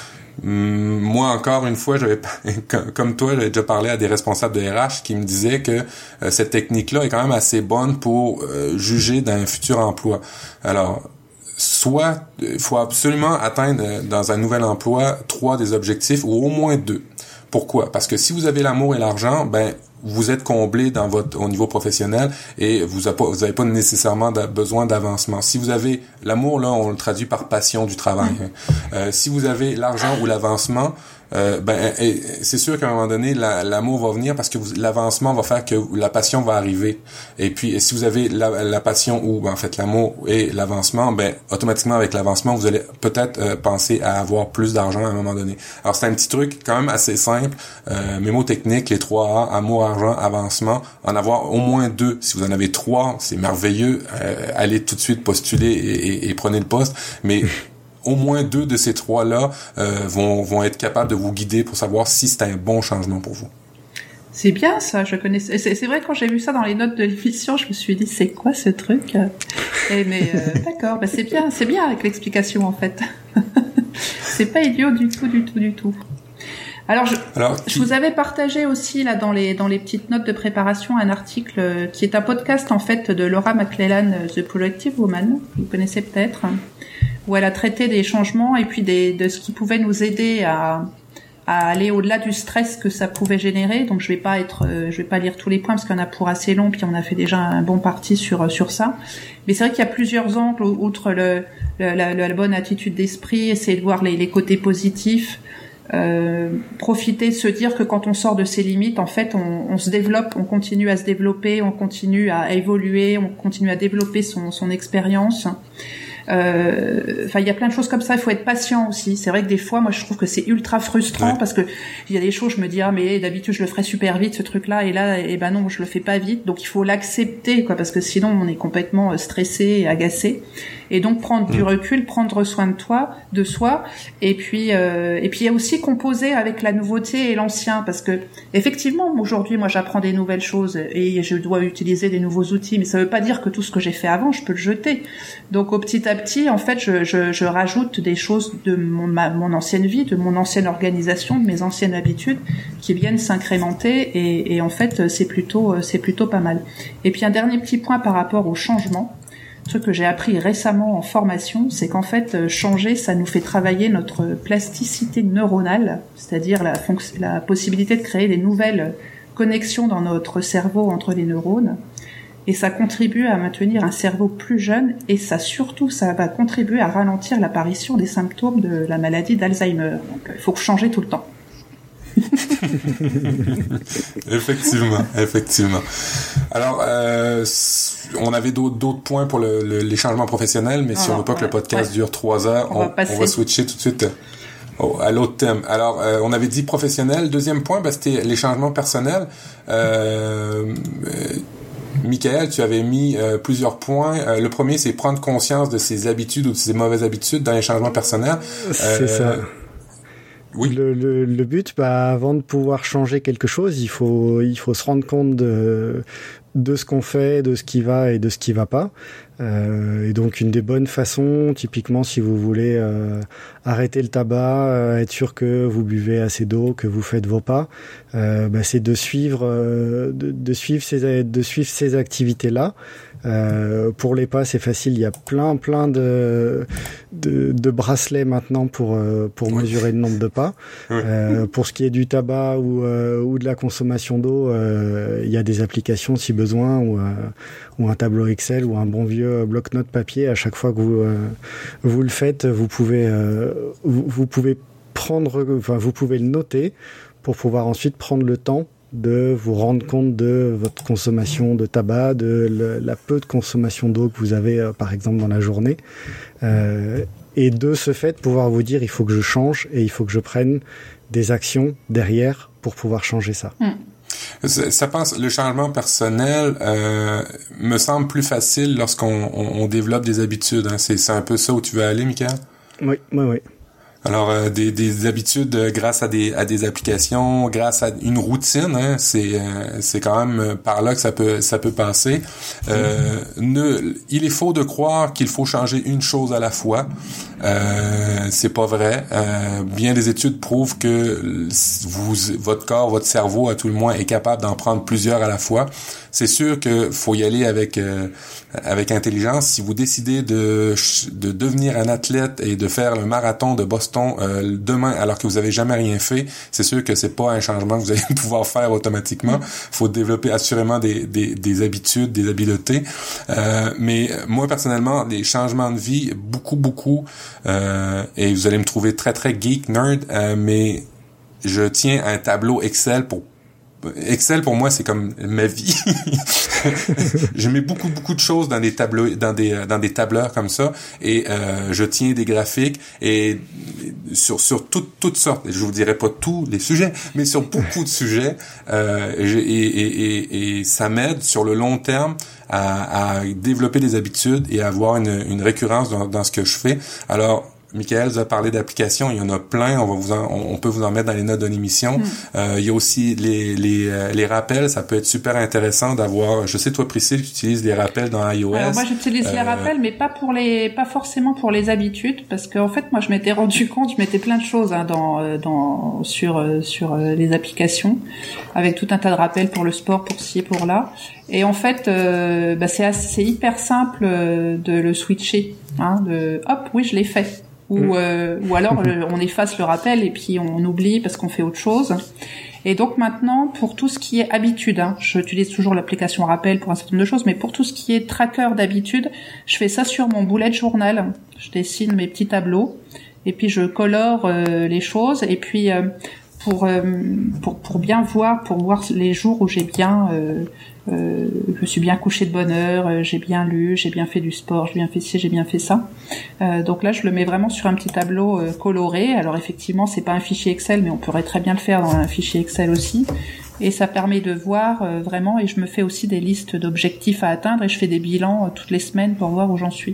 Moi, encore une fois, comme toi, j'avais déjà parlé à des responsables de RH qui me disaient que cette technique-là est quand même assez bonne pour juger d'un futur emploi. Alors, soit il faut absolument atteindre dans un nouvel emploi 3 des objectifs ou au moins 2. Pourquoi? Parce que si vous avez l'amour et l'argent, vous êtes comblé au niveau professionnel et vous avez pas nécessairement besoin d'avancement. Si vous avez l'amour, là, on le traduit par passion du travail. Si vous avez l'argent ou l'avancement, c'est sûr qu'à un moment donné, l'amour va venir parce que l'avancement va faire que la passion va arriver. Et puis, si vous avez la passion ou en fait l'amour et l'avancement, automatiquement avec l'avancement, vous allez peut-être penser à avoir plus d'argent à un moment donné. Alors, c'est un petit truc quand même assez simple, mémotechnique, les 3 A, amour, argent, avancement, en avoir au moins 2. Si vous en avez 3, c'est merveilleux. Allez tout de suite postuler et prenez le poste. Mais au moins 2 de ces 3-là vont être capables de vous guider pour savoir si c'est un bon changement pour vous. C'est bien ça, je connaissais. C'est vrai, quand j'ai vu ça dans les notes de l'émission, je me suis dit c'est quoi ce truc? D'accord, c'est bien avec l'explication en fait. C'est pas idiot du tout. Alors, je vous avais partagé aussi là dans les petites notes de préparation un article qui est un podcast en fait de Laura McClellan, The Productive Woman, vous connaissez peut-être, où elle a traité des changements et puis de ce qui pouvait nous aider à aller au-delà du stress que ça pouvait générer. Donc je vais pas lire tous les points parce qu'il y en a pour assez long, puis on a fait déjà un bon parti sur ça. Mais c'est vrai qu'il y a plusieurs angles, outre la bonne attitude d'esprit, essayer de voir les côtés positifs. Profiter de se dire que quand on sort de ses limites, en fait, on se développe, on continue à se développer, on continue à évoluer, on continue à développer son expérience. Il y a plein de choses comme ça. Il faut être patient aussi. C'est vrai que des fois, moi, je trouve que c'est ultra frustrant parce que il y a des choses, je me dis mais d'habitude je le ferais super vite ce truc-là, et là, non, je le fais pas vite. Donc il faut l'accepter, parce que sinon on est complètement stressé et agacé. Et donc prendre du recul, prendre soin de soi, et puis il y a aussi composer avec la nouveauté et l'ancien, parce que effectivement aujourd'hui moi j'apprends des nouvelles choses et je dois utiliser des nouveaux outils, mais ça veut pas dire que tout ce que j'ai fait avant je peux le jeter. Donc au petit à petit en fait je rajoute des choses de mon ancienne vie, de mon ancienne organisation, de mes anciennes habitudes qui viennent s'incrémenter, et en fait c'est plutôt pas mal. Et puis un dernier petit point par rapport au changement. Ce que j'ai appris récemment en formation, c'est qu'en fait, changer, ça nous fait travailler notre plasticité neuronale, c'est-à-dire la possibilité de créer des nouvelles connexions dans notre cerveau entre les neurones. Et ça contribue à maintenir un cerveau plus jeune, et ça va contribuer à ralentir l'apparition des symptômes de la maladie d'Alzheimer. Donc, il faut changer tout le temps. Effectivement. Alors, on avait d'autres points pour les changements professionnels, mais si on veut pas que le podcast dure 3 heures, on va switcher tout de suite à l'autre thème. Alors, on avait dit professionnel. Deuxième point, c'était les changements personnels. Michael, tu avais mis plusieurs points. Le premier, c'est prendre conscience de ses habitudes ou de ses mauvaises habitudes dans les changements personnels. C'est ça. Oui. Le but, avant de pouvoir changer quelque chose, il faut se rendre compte de ce qu'on fait, de ce qui va et de ce qui va pas. Et donc une des bonnes façons, typiquement si vous voulez arrêter le tabac, être sûr que vous buvez assez d'eau, que vous faites vos pas, c'est de suivre ces activités-là. Pour les pas, c'est facile. Il y a plein de bracelets maintenant pour mesurer le nombre de pas. Pour ce qui est du tabac ou de la consommation d'eau, il y a des applications si besoin, ou un tableau Excel ou un bon vieux que bloc-notes papier, à chaque fois que vous le faites, vous pouvez vous pouvez le noter pour pouvoir ensuite prendre le temps de vous rendre compte de votre consommation de tabac, de la peu de consommation d'eau que vous avez par exemple dans la journée, et de ce fait pouvoir vous dire il faut que je change et il faut que je prenne des actions derrière pour pouvoir changer ça. Ça pense, le changement personnel me semble plus facile lorsqu'on développe des habitudes. Hein. C'est un peu ça où tu veux aller, Michael? Oui. Alors des habitudes grâce à des applications, grâce à une routine, hein, c'est quand même par là que ça peut passer. Il est faux de croire qu'il faut changer une chose à la fois. C'est pas vrai. Bien des études prouvent que votre corps, votre cerveau, à tout le moins, est capable d'en prendre plusieurs à la fois. C'est sûr que faut y aller avec intelligence. Si vous décidez de devenir un athlète et de faire le marathon de Boston demain alors que vous avez jamais rien fait, c'est sûr que c'est pas un changement que vous allez pouvoir faire automatiquement. Faut développer assurément des habitudes, des habiletés. Mais moi personnellement, les changements de vie, beaucoup, et vous allez me trouver très très geek, nerd, mais je tiens un tableau Excel pour moi, c'est comme ma vie. Je mets beaucoup de choses dans des tableaux, dans des tableurs comme ça, et je tiens des graphiques et sur toutes sortes. Je vous dirai pas tous les sujets, mais sur beaucoup de sujets. Et ça m'aide sur le long terme à développer des habitudes et à avoir une récurrence dans ce que je fais. Alors, Michael vous a parlé d'applications, il y en a plein, on peut vous en mettre dans les notes de l'émission. Il y a aussi les rappels, ça peut être super intéressant d'avoir, je sais toi Priscille, tu utilises des rappels dans iOS. Alors moi j'utilise les rappels, mais pas forcément pour les habitudes, parce qu'en fait moi je m'étais rendu compte, je mettais plein de choses hein, sur les applications, avec tout un tas de rappels pour le sport, pour ci, pour là. Et en fait, c'est hyper simple de le switcher, hein, hop, oui je l'ai fait. Ou alors on efface le rappel et puis on oublie parce qu'on fait autre chose. Et donc maintenant, pour tout ce qui est habitude, hein, j'utilise toujours l'application rappel pour un certain nombre de choses, mais pour tout ce qui est tracker d'habitude, je fais ça sur mon bullet journal. Je dessine mes petits tableaux et puis je colore les choses et puis pour bien voir, pour voir les jours où j'ai bien je me suis bien couché de bonne heure, j'ai bien lu, j'ai bien fait du sport, j'ai bien fait ci, j'ai bien fait ça. Donc là, je le mets vraiment sur un petit tableau coloré. Alors effectivement, c'est pas un fichier Excel, mais on pourrait très bien le faire dans un fichier Excel aussi. Et ça permet de voir vraiment, et je me fais aussi des listes d'objectifs à atteindre et je fais des bilans toutes les semaines pour voir où j'en suis.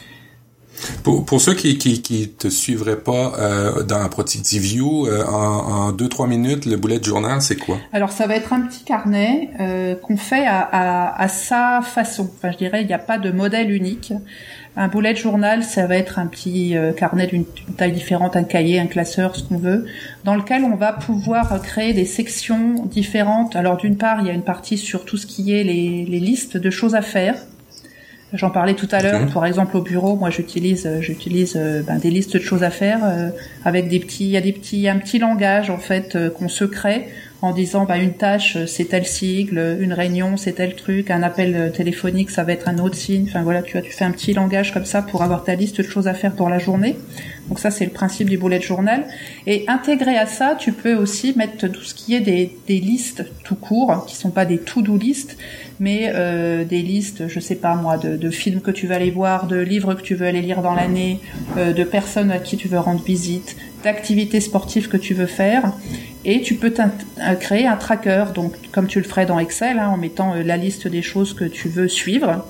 Pour ceux qui te suivraient pas dans Productive View, en 2-3 minutes, le bullet journal, c'est quoi? Alors ça va être un petit carnet qu'on fait à sa façon. Enfin, je dirais, il n'y a pas de modèle unique. Un bullet journal, ça va être un petit carnet d'une taille différente, un cahier, un classeur, ce qu'on veut, dans lequel on va pouvoir créer des sections différentes. Alors d'une part, il y a une partie sur tout ce qui est les listes de choses à faire. J'en parlais tout à l'heure. Par exemple, au bureau, moi, j'utilise des listes de choses à faire avec un petit langage en fait qu'on se crée en disant une tâche c'est tel sigle, une réunion c'est tel truc, un appel téléphonique ça va être un autre signe. Enfin voilà, tu fais un petit langage comme ça pour avoir ta liste de choses à faire pour la journée. Donc ça c'est le principe du bullet journal. Et intégré à ça, tu peux aussi mettre tout ce qui est des listes tout court, qui sont pas des to-do list, mais des listes, je sais pas moi, de films que tu veux aller voir, de livres que tu veux aller lire dans l'année, de personnes à qui tu veux rendre visite, d'activités sportives que tu veux faire. Et tu peux créer un tracker, donc comme tu le ferais dans Excel, hein, en mettant la liste des choses que tu veux suivre,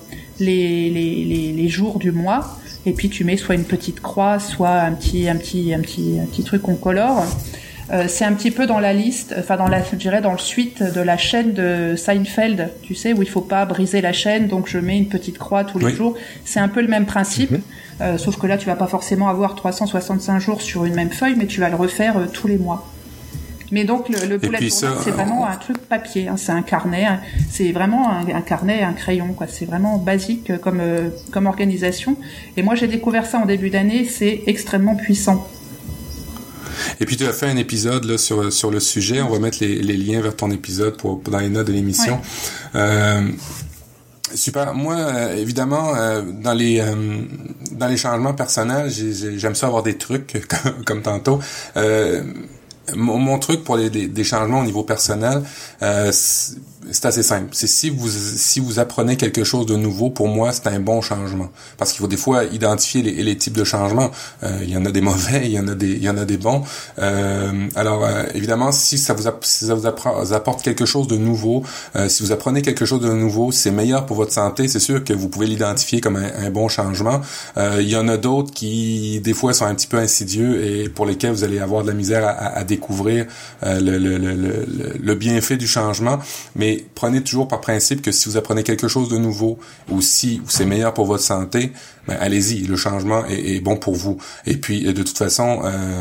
les jours du mois, et puis tu mets soit une petite croix, soit un petit truc qu'on colore. C'est un petit peu dans la liste, je dirais dans le suite de la chaîne de Seinfeld, tu sais, où il faut pas briser la chaîne, donc je mets une petite croix tous les jours. C'est un peu le même principe, sauf que là tu vas pas forcément avoir 365 jours sur une même feuille, mais tu vas le refaire tous les mois. Mais donc le bullet journal, c'est vraiment un truc papier, hein, c'est un carnet, hein, c'est vraiment un carnet, un crayon, quoi. C'est vraiment basique comme organisation. Et moi j'ai découvert ça en début d'année, c'est extrêmement puissant. Et puis tu as fait un épisode là sur le sujet, on va mettre les liens vers ton épisode dans les notes de l'émission. Ouais. Super. Moi, évidemment, dans les changements personnels, j'aime ça avoir des trucs comme tantôt. Mon truc pour des changements au niveau personnel, c'est assez simple. C'est si vous apprenez quelque chose de nouveau, pour moi, c'est un bon changement. Parce qu'il faut des fois identifier les types de changements. Il y en a des mauvais, il y en a des bons. Alors, évidemment, si ça vous apporte quelque chose de nouveau, si vous apprenez quelque chose de nouveau, c'est meilleur pour votre santé. C'est sûr que vous pouvez l'identifier comme un bon changement. Il y en a d'autres qui, des fois, sont un petit peu insidieux et pour lesquels vous allez avoir de la misère à découvrir le bienfait du changement. Mais prenez toujours par principe que si vous apprenez quelque chose de nouveau ou si c'est meilleur pour votre santé, ben allez-y, le changement est bon pour vous. Et puis de toute façon,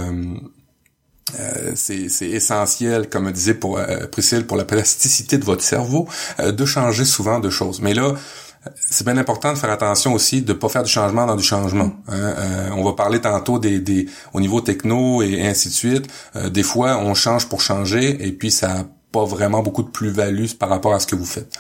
c'est essentiel, comme disait Priscille, pour la plasticité de votre cerveau, de changer souvent de choses. Mais là, c'est bien important de faire attention aussi de pas faire du changement dans du changement. On va parler tantôt au niveau techno et ainsi de suite. Des fois, on change pour changer et puis ça a pas vraiment beaucoup de plus-value par rapport à ce que vous faites.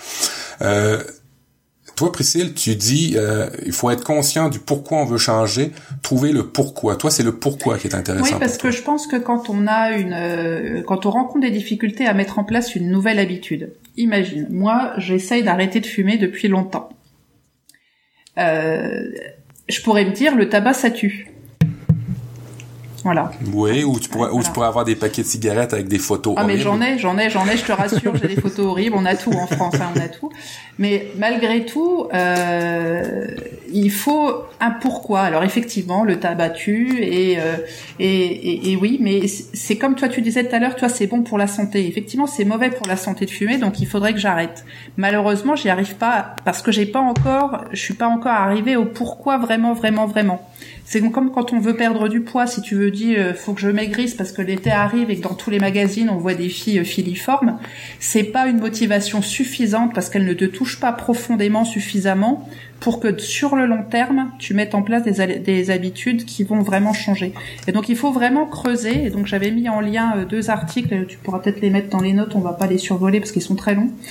Toi, Priscille, tu dis il faut être conscient du pourquoi on veut changer, trouver le pourquoi. Toi, c'est le pourquoi qui est intéressant. Oui, parce que je pense que quand on rencontre des difficultés à mettre en place une nouvelle habitude. Imagine, moi, j'essaye d'arrêter de fumer depuis longtemps. Je pourrais me dire, le tabac, ça tue. Voilà. Oui, ou tu pourrais avoir des paquets de cigarettes avec des photos. Ah, mais horribles. j'en ai, je te rassure, j'ai des photos horribles, on a tout en France, on a tout. Mais malgré tout, il faut un pourquoi. Alors effectivement, le tabac tue et oui, mais c'est comme toi tu disais tout à l'heure, toi c'est bon pour la santé. Effectivement, c'est mauvais pour la santé de fumer, donc il faudrait que j'arrête. Malheureusement, j'y arrive pas parce que je suis pas encore arrivée au pourquoi vraiment. C'est comme quand on veut perdre du poids, si tu veux dire faut que je maigrisse parce que l'été arrive et que dans tous les magazines on voit des filles filiformes, c'est pas une motivation suffisante parce qu'elle ne te touche pas profondément suffisamment pour que sur le long terme, tu mettes en place des habitudes qui vont vraiment changer. Et donc il faut vraiment creuser, et donc j'avais mis en lien 2 articles, tu pourras peut-être les mettre dans les notes, on va pas les survoler parce qu'ils sont très longs.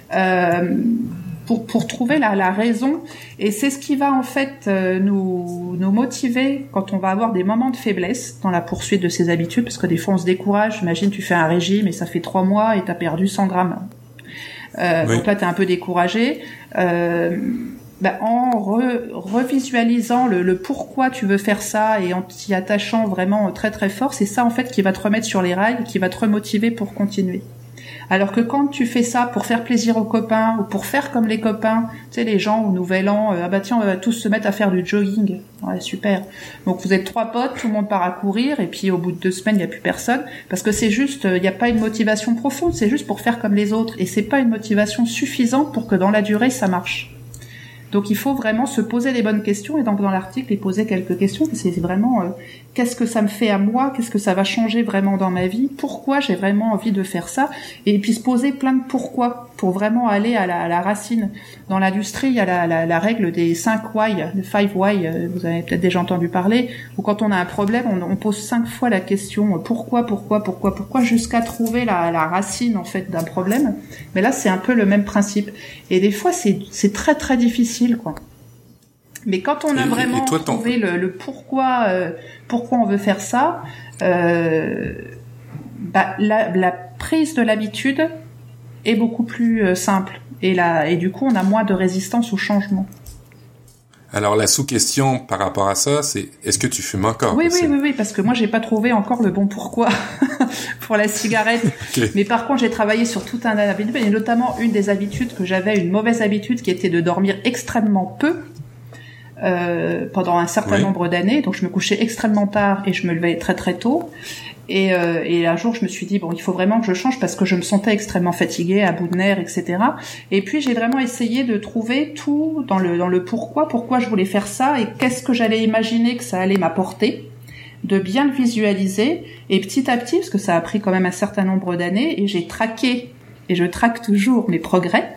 Pour trouver la raison, et c'est ce qui va en fait nous motiver quand on va avoir des moments de faiblesse dans la poursuite de ces habitudes, parce que des fois on se décourage. Imagine tu fais un régime et ça fait 3 mois et t'as perdu 100 grammes. Oui. Donc là t'es un peu découragé. En revisualisant le pourquoi tu veux faire ça et en t'y attachant vraiment très très fort, c'est ça en fait qui va te remettre sur les rails, qui va te remotiver pour continuer. Alors que quand tu fais ça pour faire plaisir aux copains ou pour faire comme les copains, tu sais, les gens au Nouvel An, tiens, on va tous se mettre à faire du jogging. Ouais, super. Donc vous êtes 3 potes, tout le monde part à courir et puis au bout de 2 semaines, il n'y a plus personne parce que c'est juste, il n'y a pas une motivation profonde, c'est juste pour faire comme les autres et c'est pas une motivation suffisante pour que dans la durée, ça marche. Donc il faut vraiment se poser les bonnes questions et donc dans l'article, il posait quelques questions. C'est vraiment qu'est-ce que ça me fait à moi, qu'est-ce que ça va changer vraiment dans ma vie, pourquoi j'ai vraiment envie de faire ça, et puis se poser plein de pourquoi pour vraiment aller à la racine. Dans l'industrie, il y a la règle des 5 why, le 5 why, vous avez peut-être déjà entendu parler, où quand on a un problème, on pose 5 fois la question pourquoi, jusqu'à trouver la racine en fait d'un problème. Mais là, c'est un peu le même principe. Et des fois, c'est très très difficile, quoi. Mais quand on a vraiment trouvé le pourquoi on veut faire ça, la prise de l'habitude est beaucoup plus simple. Et du coup, on a moins de résistance au changement. Alors, la sous-question par rapport à ça, c'est est-ce que tu fumes encore? Oui, parce que moi, j'ai pas trouvé encore le bon pourquoi pour la cigarette. Okay. Mais par contre, j'ai travaillé sur tout un habitude, et notamment une des habitudes que j'avais, une mauvaise habitude qui était de dormir extrêmement peu. Pendant un certain nombre d'années, donc je me couchais extrêmement tard et je me levais très très tôt. Et un jour, je me suis dit il faut vraiment que je change parce que je me sentais extrêmement fatiguée, à bout de nerfs, etc. Et puis j'ai vraiment essayé de trouver tout dans le pourquoi je voulais faire ça et qu'est-ce que j'allais imaginer que ça allait m'apporter, de bien le visualiser et petit à petit, parce que ça a pris quand même un certain nombre d'années, et j'ai traqué et je traque toujours mes progrès.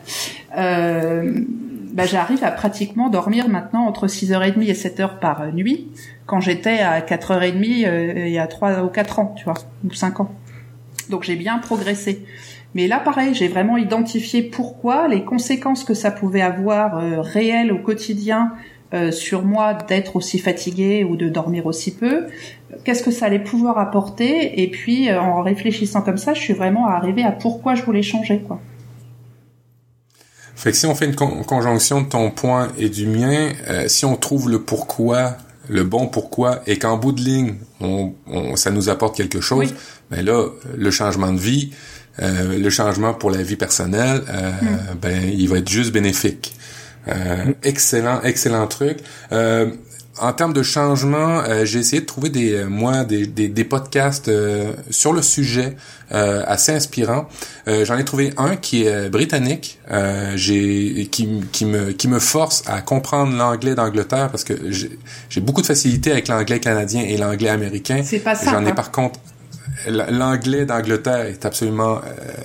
J'arrive à pratiquement dormir maintenant entre 6h30 et 7h par nuit, quand j'étais à 4h30 il y a 3 ou 4 ans, tu vois, ou 5 ans. Donc j'ai bien progressé. Mais là, pareil, j'ai vraiment identifié pourquoi, les conséquences que ça pouvait avoir réelles au quotidien sur moi d'être aussi fatiguée ou de dormir aussi peu. Qu'est-ce que ça allait pouvoir apporter? Et puis, en réfléchissant comme ça, je suis vraiment arrivée à pourquoi je voulais changer, quoi. Fait que si on fait une conjonction de ton point et du mien, si on trouve le pourquoi, le bon pourquoi, et qu'en bout de ligne, ça nous apporte quelque chose, ben là, le changement de vie, le changement pour la vie personnelle, ben il va être juste bénéfique. Excellent truc. En termes de changement, j'ai essayé de trouver des podcasts sur le sujet assez inspirants. J'en ai trouvé un qui est britannique, qui me force à comprendre l'anglais d'Angleterre parce que j'ai beaucoup de facilité avec l'anglais canadien et l'anglais américain. C'est pas ça. J'en ai par contre l'anglais d'Angleterre est absolument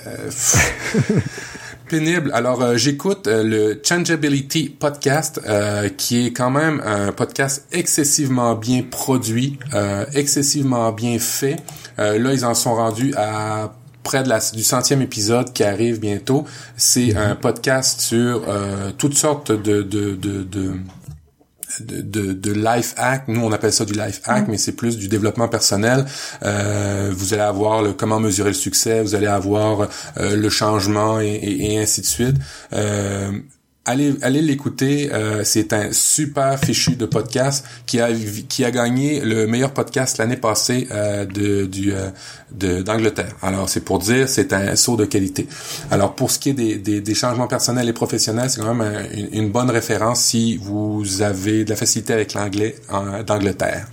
pénible. Alors, j'écoute le Changeability Podcast, qui est quand même un podcast excessivement bien produit, excessivement bien fait. Là, ils en sont rendus à près du 100e épisode qui arrive bientôt. C'est un podcast sur toutes sortes de life hack. Nous, on appelle ça du life hack, mais c'est plus du développement personnel. Vous allez avoir comment mesurer le succès, vous allez avoir le changement et ainsi de suite. Allez l'écouter, c'est un super fichu de podcast qui a gagné le meilleur podcast l'année passée d'Angleterre. Alors c'est pour dire, c'est un saut de qualité. Alors pour ce qui est des changements personnels et professionnels, c'est quand même une bonne référence si vous avez de la facilité avec l'anglais d'Angleterre.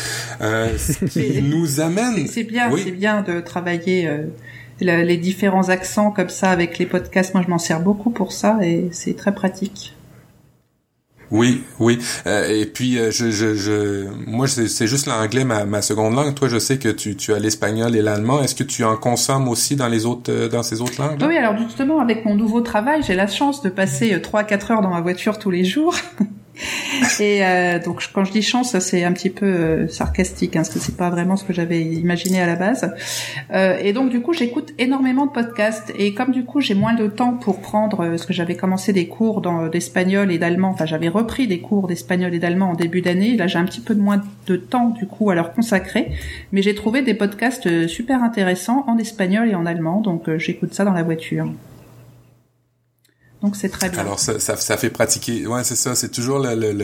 Ce qui nous amène. C'est bien, oui. C'est bien de travailler. Les différents accents comme ça avec les podcasts, moi je m'en sers beaucoup pour ça et c'est très pratique. Oui. Et puis moi c'est juste l'anglais ma seconde langue. Toi, je sais que tu as l'espagnol et l'allemand. Est-ce que tu en consommes aussi dans ces autres langues? Oui, alors justement avec mon nouveau travail, j'ai la chance de passer 3-4 heures dans ma voiture tous les jours. Et donc quand je dis chance, c'est un petit peu sarcastique, parce que c'est pas vraiment ce que j'avais imaginé à la base. Et donc du coup, j'écoute énormément de podcasts. Et comme du coup, j'ai moins de temps pour prendre, parce que j'avais commencé des cours d'espagnol et d'allemand. Enfin, j'avais repris des cours d'espagnol et d'allemand en début d'année. Là, j'ai un petit peu de moins de temps du coup à leur consacrer. Mais j'ai trouvé des podcasts super intéressants en espagnol et en allemand. Donc j'écoute ça dans la voiture. Donc c'est très bien. Alors ça fait pratiquer. Ouais, c'est ça. C'est toujours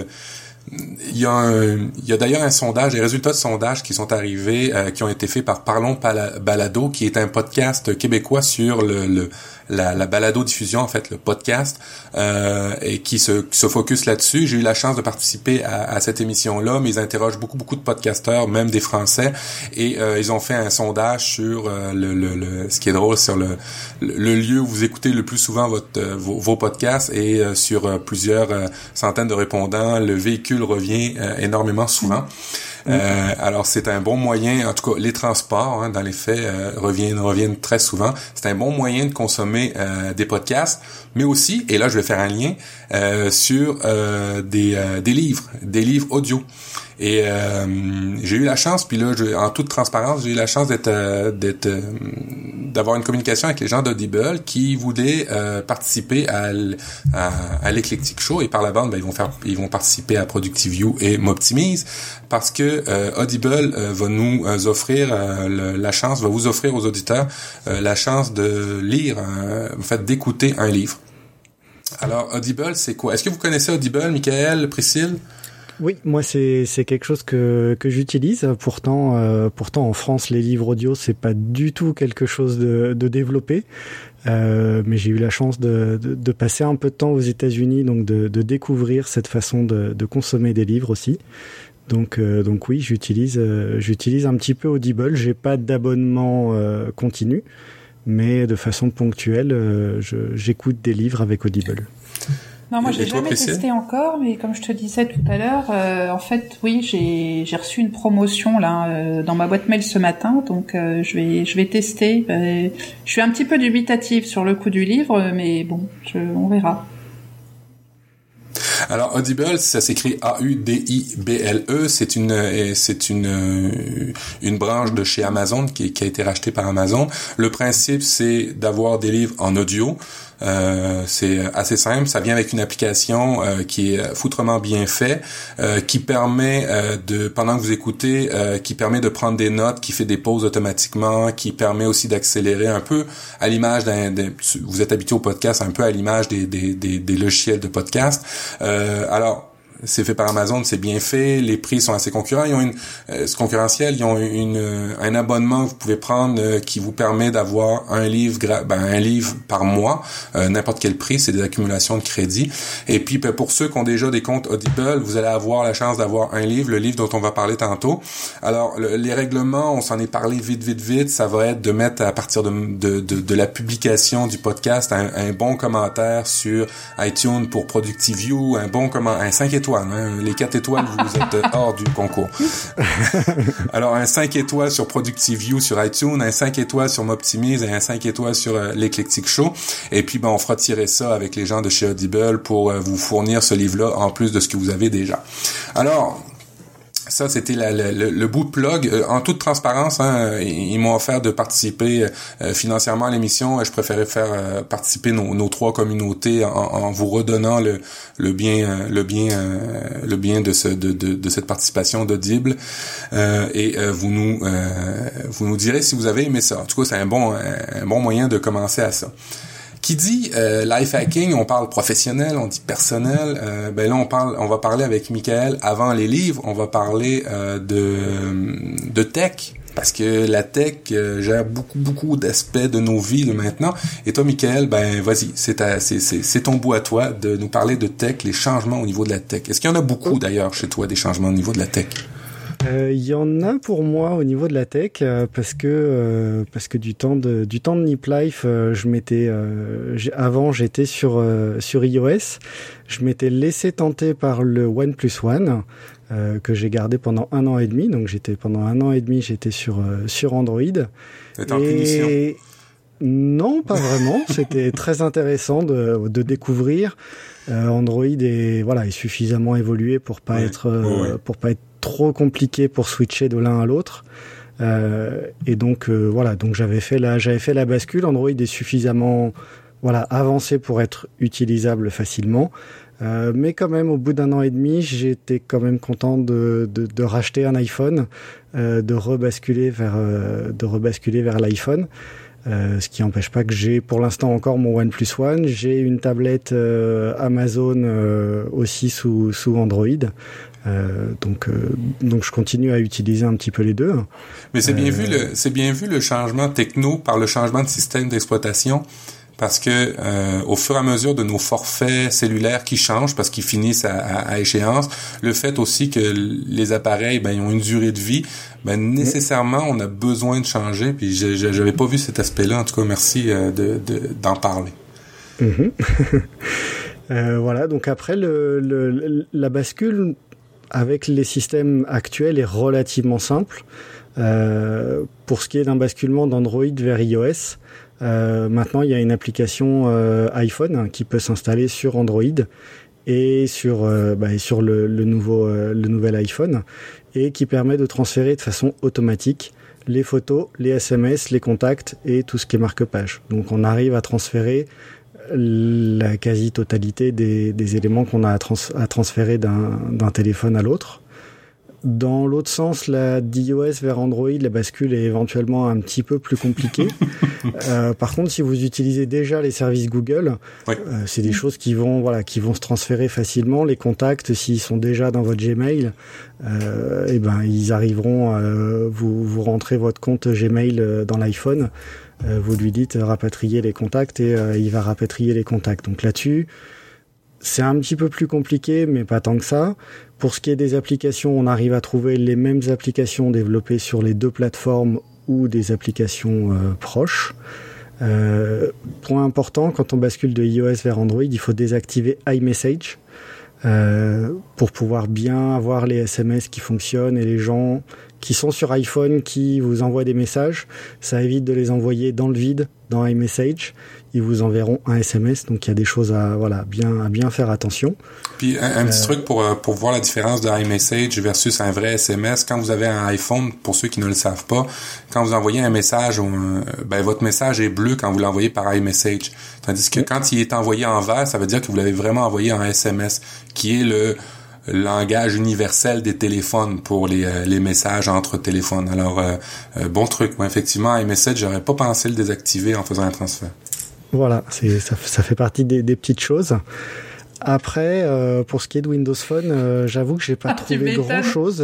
il y a d'ailleurs un sondage, les résultats de sondage qui sont arrivés, qui ont été faits par Parlons Balado, qui est un podcast québécois sur la balado-diffusion, en fait, le podcast, et qui se focus là-dessus. J'ai eu la chance de participer à cette émission-là, mais ils interrogent beaucoup de podcasteurs, même des Français, et ils ont fait un sondage sur ce qui est drôle, sur le lieu où vous écoutez le plus souvent vos podcasts, et sur plusieurs centaines de répondants, le véhicule revient énormément souvent. Alors c'est un bon moyen, en tout cas les transports, dans les faits, reviennent très souvent. C'est un bon moyen de consommer des podcasts, mais aussi, et là je vais faire un lien, sur des livres audio. Et j'ai eu la chance, puis là, en toute transparence, j'ai eu la chance d'avoir une communication avec les gens d'Audible qui voulaient participer à l'Eclectic Show, et par la bande, ils vont participer à Productive You et M'Optimise, parce que Audible va nous offrir va vous offrir aux auditeurs la chance de lire, en fait, d'écouter un livre. Alors, Audible, c'est quoi? Est-ce que vous connaissez Audible, Michael, Priscille? Oui, moi c'est quelque chose que j'utilise. Pourtant en France les livres audio c'est pas du tout quelque chose de développé. Mais j'ai eu la chance de passer un peu de temps aux États-Unis, donc de découvrir cette façon de consommer des livres aussi. Donc oui, j'utilise un petit peu Audible. J'ai pas d'abonnement continu, mais de façon ponctuelle, j'écoute des livres avec Audible. Non, moi j'ai jamais testé encore, mais comme je te disais tout à l'heure, en fait, oui, j'ai reçu une promotion là dans ma boîte mail ce matin, donc je vais tester. Je suis un petit peu dubitative sur le coût du livre, mais bon, on verra. Alors Audible, ça s'écrit A-U-D-I-B-L-E. C'est une branche de chez Amazon qui a été rachetée par Amazon. Le principe, c'est d'avoir des livres en audio. C'est assez simple. Ça vient avec une application qui est foutrement bien fait, qui permet pendant que vous écoutez, qui permet de prendre des notes, qui fait des pauses automatiquement, qui permet aussi d'accélérer un peu à l'image vous êtes habitué au podcast, un peu à l'image des logiciels de podcast. Alors c'est fait par Amazon, c'est bien fait, les prix sont assez concurrents, ils ont concurrentiel, ils ont un abonnement que vous pouvez prendre qui vous permet d'avoir un livre par mois, n'importe quel prix, c'est des accumulations de crédits. Et puis pour ceux qui ont déjà des comptes Audible, vous allez avoir la chance d'avoir un livre, le livre dont on va parler tantôt. Alors les règlements, on s'en est parlé vite, ça va être de mettre à partir de la publication du podcast un bon commentaire sur iTunes pour ProductiveView, un 5 étoiles. Les 4 étoiles, vous êtes hors du concours. Alors, un 5 étoiles sur ProductiveView sur iTunes, un 5 étoiles sur Moptimize et un 5 étoiles sur l'Eclectic Show. Et puis, on fera tirer ça avec les gens de chez Audible pour vous fournir ce livre-là en plus de ce que vous avez déjà. Alors, ça, c'était le bout de plug. En toute transparence, ils m'ont offert de participer financièrement à l'émission. Je préférais faire participer nos 3 communautés en vous redonnant le bien de cette participation d'Audible. Et vous nous direz si vous avez aimé ça. En tout cas, c'est un bon moyen de commencer à ça. Qui dit life hacking, on parle professionnel, on dit personnel. Là, on va parler avec Michael avant les livres. On va parler de tech, parce que la tech gère beaucoup d'aspects de nos vies de maintenant. Et toi, Michael, vas-y, c'est ton bout à toi de nous parler de tech, les changements au niveau de la tech. Est-ce qu'il y en a beaucoup d'ailleurs chez toi, des changements au niveau de la tech? Il y en a pour moi au niveau de la tech parce que du temps de Nip Life, avant j'étais sur iOS, je m'étais laissé tenter par le OnePlus One que j'ai gardé pendant 1 an et demi. Donc pendant 1 an et demi j'étais sur Android. C'est en punition. Non, pas vraiment. C'était très intéressant de découvrir. Android est suffisamment évolué pour pas être trop compliqué pour switcher de l'un à l'autre. Donc j'avais fait la bascule. Android est suffisamment avancé pour être utilisable facilement. Mais quand même, au bout d'1 an et demi, j'étais quand même content de racheter un iPhone, de rebasculer vers l'iPhone. Ce qui n'empêche pas que j'ai pour l'instant encore mon OnePlus One. J'ai une tablette Amazon aussi sous Android. Donc je continue à utiliser un petit peu les deux. Mais c'est bien vu le changement techno par le changement de système d'exploitation. Parce que au fur et à mesure de nos forfaits cellulaires qui changent parce qu'ils finissent à échéance, le fait aussi que les appareils ils ont une durée de vie, nécessairement on a besoin de changer. Puis j'avais pas vu cet aspect-là. En tout cas, merci d'en parler. Donc après la bascule avec les systèmes actuels est relativement simple. Pour ce qui est d'un basculement d'Android vers iOS, maintenant il y a une application iPhone qui peut s'installer sur Android et sur le nouvel iPhone, et qui permet de transférer de façon automatique les photos, les SMS, les contacts et tout ce qui est marque-page. Donc on arrive à transférer la quasi-totalité des éléments qu'on a à transférer d'un téléphone à l'autre. Dans l'autre sens, d'iOS vers Android, la bascule est éventuellement un petit peu plus compliquée. Par contre, si vous utilisez déjà les services Google, c'est des choses qui vont se transférer facilement. Les contacts, s'ils sont déjà dans votre Gmail, ils arriveront. Vous rentrez votre compte Gmail dans l'iPhone, vous lui dites rapatrier les contacts et il va rapatrier les contacts. Donc là-dessus, c'est un petit peu plus compliqué, mais pas tant que ça. Pour ce qui est des applications, on arrive à trouver les mêmes applications développées sur les deux plateformes ou des applications proches. Point important, quand on bascule de iOS vers Android, il faut désactiver iMessage pour pouvoir bien avoir les SMS qui fonctionnent et les gens qui sont sur iPhone, qui vous envoient des messages. Ça évite de les envoyer dans le vide, dans iMessage. Ils vous enverront un SMS, donc il y a des choses à bien faire attention. Puis un petit truc pour voir la différence de iMessage versus un vrai SMS. Quand vous avez un iPhone, pour ceux qui ne le savent pas, quand vous envoyez un message, votre message est bleu quand vous l'envoyez par iMessage. Tandis que quand il est envoyé en vert, ça veut dire que vous l'avez vraiment envoyé en SMS, qui est le langage universel des téléphones pour les messages entre téléphones. Alors, bon truc. Moi, effectivement, iMessage, j'aurais pas pensé le désactiver en faisant un transfert. Voilà, ça fait partie des petites choses. Après, pour ce qui est de Windows Phone, j'avoue que j'ai pas trouvé grand-chose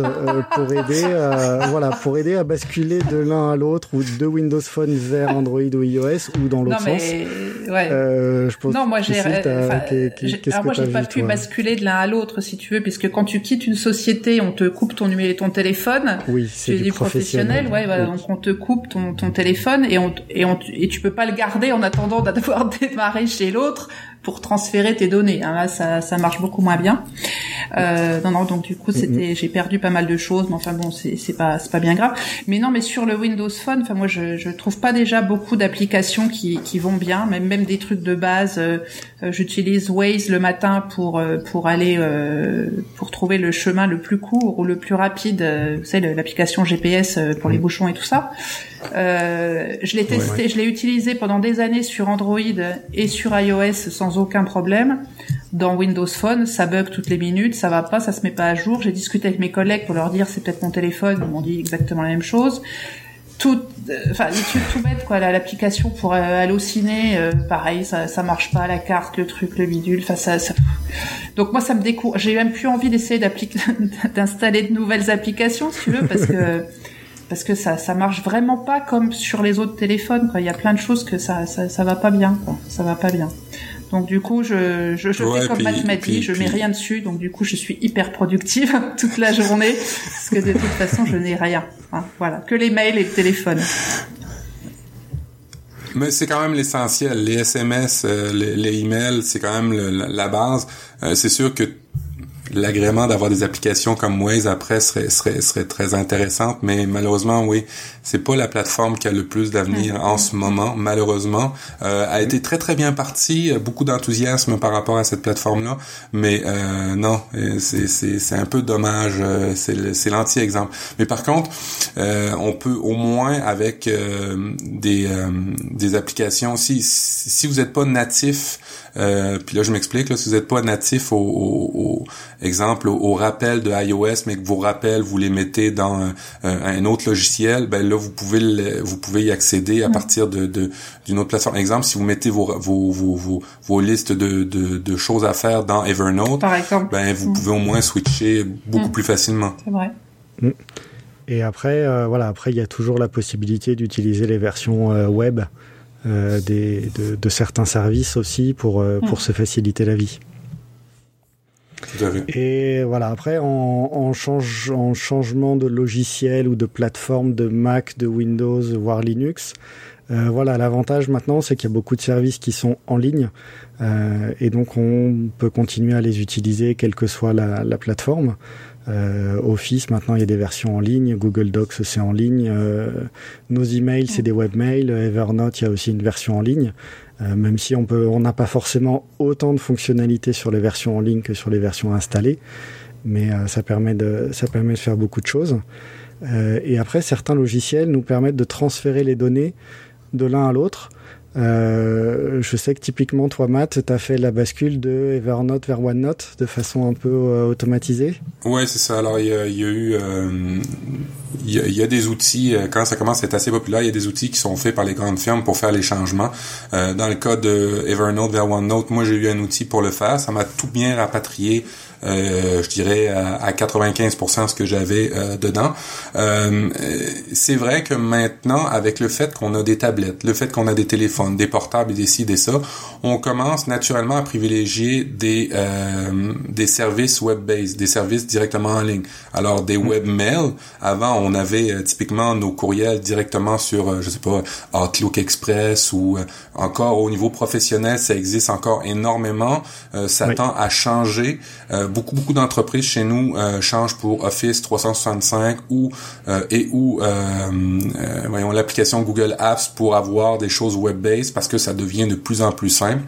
pour aider à basculer de l'un à l'autre ou de Windows Phone vers Android ou iOS ou dans l'autre sens. Ouais. Je pense non, moi j'ai pas pu basculer de l'un à l'autre, si tu veux, puisque quand tu quittes une société, on te coupe ton téléphone. Oui, c'est du professionnel. Ouais, voilà, donc on te coupe ton téléphone et tu peux pas le garder en attendant d'avoir démarré chez l'autre pour transférer tes données. Hein, là, ça marche beaucoup moins bien. Non, donc du coup, j'ai perdu pas mal de choses, mais enfin bon, c'est pas bien grave. Mais non, mais sur le Windows Phone, enfin moi, je trouve pas déjà beaucoup d'applications qui vont bien, même des trucs de base. J'utilise Waze le matin pour aller pour trouver le chemin le plus court ou le plus rapide. Vous savez, l'application GPS pour les bouchons et tout ça. Je l'ai testé, je l'ai utilisé pendant des années sur Android et sur iOS sans aucun problème. Dans Windows Phone, ça bug toutes les minutes, ça va pas, ça se met pas à jour. J'ai discuté avec mes collègues pour leur dire c'est peut-être mon téléphone, ils m'ont dit exactement la même chose. Les trucs tout bêtes, quoi, l'application pour halluciner, pareil, ça marche pas, la carte, le truc, le bidule, ça. Donc moi ça me décourage. J'ai même plus envie d'essayer d'installer de nouvelles applications, si tu veux, parce que ça marche vraiment pas comme sur les autres téléphones, quoi. Il y a plein de choses que ça va pas bien, quoi. Ça va pas bien. Donc du coup, je fais comme Matt m'a dit, je mets rien dessus, donc du coup, je suis hyper productive toute la journée, parce que de toute façon, je n'ai rien. Hein, voilà, que les mails et le téléphone. Mais c'est quand même l'essentiel. Les SMS, les emails, c'est quand même la base. C'est sûr que l'agrément d'avoir des applications comme Waze après serait très intéressante, mais malheureusement, oui, c'est pas la plateforme qui a le plus d'avenir en ce moment, malheureusement. A été très très bien partie, beaucoup d'enthousiasme par rapport à cette plateforme-là, mais non, c'est un peu dommage, c'est l'anti-exemple. Mais par contre, on peut au moins avec des applications aussi, si vous n'êtes pas natif, puis là je m'explique, là, si vous n'êtes pas natif au au rappel de iOS, mais que vos rappels vous les mettez dans un autre logiciel, ben là vous pouvez y accéder à partir d'une autre plateforme. Exemple, si vous mettez vos listes de choses à faire dans Evernote, par exemple, ben vous pouvez au moins switcher beaucoup plus facilement. C'est vrai. Et après, après il y a toujours la possibilité d'utiliser les versions web de certains services aussi pour se faciliter la vie. Et voilà, après en changement de logiciel ou de plateforme de Mac, de Windows, voire Linux, l'avantage maintenant c'est qu'il y a beaucoup de services qui sont en ligne et donc on peut continuer à les utiliser quelle que soit la plateforme. Office, maintenant il y a des versions en ligne, Google Docs c'est en ligne, nos emails c'est des webmails, Evernote il y a aussi une version en ligne, même si on n'a pas forcément autant de fonctionnalités sur les versions en ligne que sur les versions installées, mais ça permet de faire beaucoup de choses. Et après certains logiciels nous permettent de transférer les données de l'un à l'autre. Je sais que typiquement toi Matt, t'as fait la bascule de Evernote vers OneNote de façon un peu automatisée. Ouais, c'est ça. Alors il y a des outils quand ça commence à être assez populaire, il y a des outils qui sont faits par les grandes firmes pour faire les changements. Dans le cas de Evernote vers OneNote, moi j'ai eu un outil pour le faire, ça m'a tout bien rapatrié. Je dirais à 95% ce que j'avais dedans. C'est vrai que maintenant, avec le fait qu'on a des tablettes, le fait qu'on a des téléphones, des portables et des ci, des ça, on commence naturellement à privilégier des services web-based, des services directement en ligne. Alors des webmails, avant on avait typiquement nos courriels directement sur, je sais pas, Outlook Express ou encore au niveau professionnel, ça existe encore énormément. Ça tend à changer. beaucoup d'entreprises chez nous changent pour Office 365 ou l'application Google Apps pour avoir des choses web-based parce que ça devient de plus en plus simple.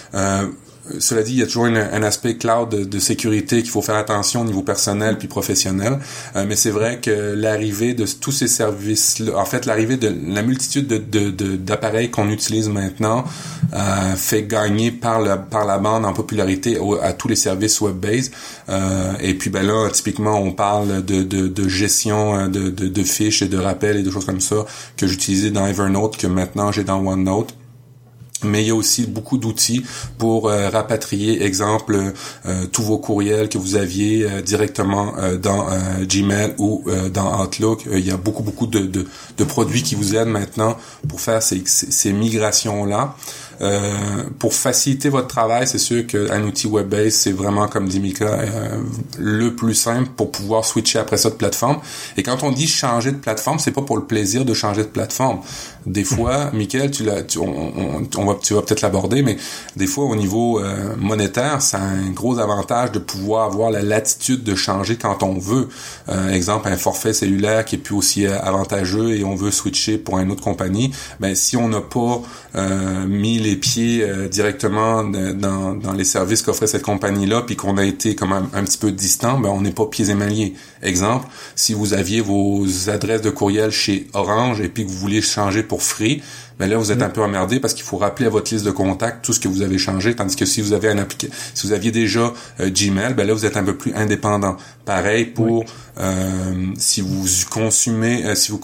Cela dit, il y a toujours un aspect cloud de sécurité qu'il faut faire attention au niveau personnel puis professionnel. Mais c'est vrai que l'arrivée de tous ces services-là, en fait, l'arrivée de la multitude d'appareils qu'on utilise maintenant fait gagner par la bande en popularité à tous les services web-based. Et puis ben là, typiquement, on parle de gestion de fiches et de rappels et de choses comme ça que j'utilisais dans Evernote, que maintenant j'ai dans OneNote. Mais il y a aussi beaucoup d'outils pour rapatrier, exemple, tous vos courriels que vous aviez directement dans Gmail ou dans Outlook. Il y a beaucoup de produits qui vous aident maintenant pour faire ces migrations-là. Pour faciliter votre travail, c'est sûr qu'un outil web-based, c'est vraiment, comme dit Mika, le plus simple pour pouvoir switcher après ça de plateforme. Et quand on dit changer de plateforme, c'est pas pour le plaisir de changer de plateforme. Des fois, Mickaël, tu vas peut-être l'aborder, mais des fois, au niveau monétaire, ça a un gros avantage de pouvoir avoir la latitude de changer quand on veut. Exemple, un forfait cellulaire qui est plus aussi avantageux et on veut switcher pour une autre compagnie. Ben, si on n'a pas mis les pieds directement dans les services qu'offrait cette compagnie-là, puis qu'on a été comme un petit peu distant, ben on n'est pas pieds et mains liés. Exemple, si vous aviez vos adresses de courriel chez Orange et puis que vous vouliez changer pour Free, ben là vous êtes un peu emmerdé parce qu'il faut rappeler à votre liste de contacts tout ce que vous avez changé, tandis que si vous avez si vous aviez déjà Gmail, ben là vous êtes un peu plus indépendant. Pareil pour si vous consommez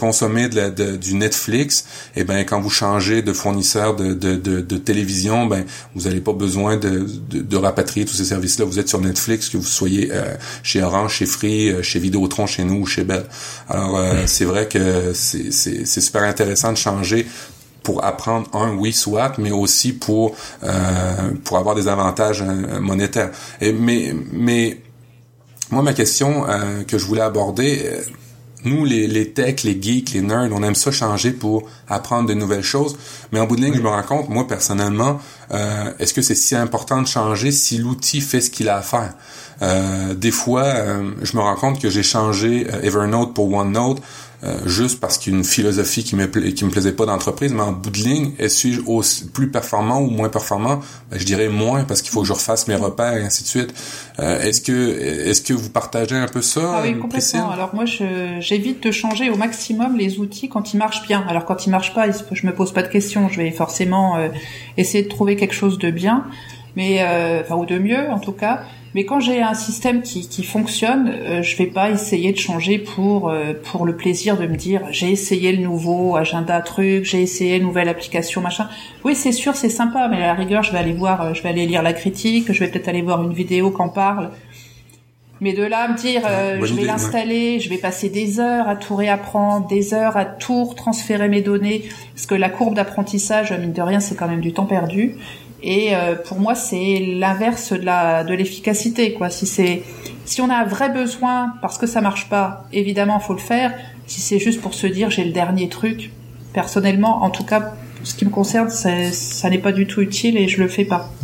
du Netflix, et ben quand vous changez de fournisseur de télévision, ben vous n'avez pas besoin de rapatrier tous ces services-là. Vous êtes sur Netflix, que vous soyez chez Orange, chez Free, chez Vidéotron, chez nous ou chez Bell. Alors c'est vrai que c'est super intéressant de changer pour apprendre soit, mais aussi pour avoir des avantages monétaires. Mais moi, ma question que je voulais aborder, nous, les techs, les geeks, les nerds, on aime ça changer pour apprendre de nouvelles choses. Mais en bout de ligne, je me rends compte, moi, personnellement, est-ce que c'est si important de changer si l'outil fait ce qu'il a à faire? Des fois, je me rends compte que j'ai changé Evernote pour OneNote juste parce qu'il y a une philosophie qui me plaisait pas d'entreprise, mais en bout de ligne, suis-je plus performant ou moins performant? Ben, je dirais moins parce qu'il faut que je refasse mes repères et ainsi de suite. Est-ce que vous partagez un peu ça? Ah oui, complètement. Priscille? Alors moi, j'évite de changer au maximum les outils quand ils marchent bien. Alors quand ils marchent pas, je me pose pas de questions. Je vais forcément essayer de trouver quelque chose de bien, mais ou de mieux en tout cas. Mais quand j'ai un système qui fonctionne, je vais pas essayer de changer pour le plaisir de me dire j'ai essayé le nouveau agenda truc, j'ai essayé une nouvelle application machin. Oui, c'est sûr, c'est sympa, mais à la rigueur, je vais aller lire la critique, je vais peut-être aller voir une vidéo qu'en parle. Mais de là à me dire je vais l'installer, je vais passer des heures à tout réapprendre, des heures à tout transférer mes données, parce que la courbe d'apprentissage, mine de rien, c'est quand même du temps perdu. Et pour moi, c'est l'inverse de l'efficacité, quoi. Si on a un vrai besoin parce que ça marche pas, évidemment, faut le faire. Si c'est juste pour se dire j'ai le dernier truc, personnellement, en tout cas, ce qui me concerne, ça n'est pas du tout utile et je le fais pas.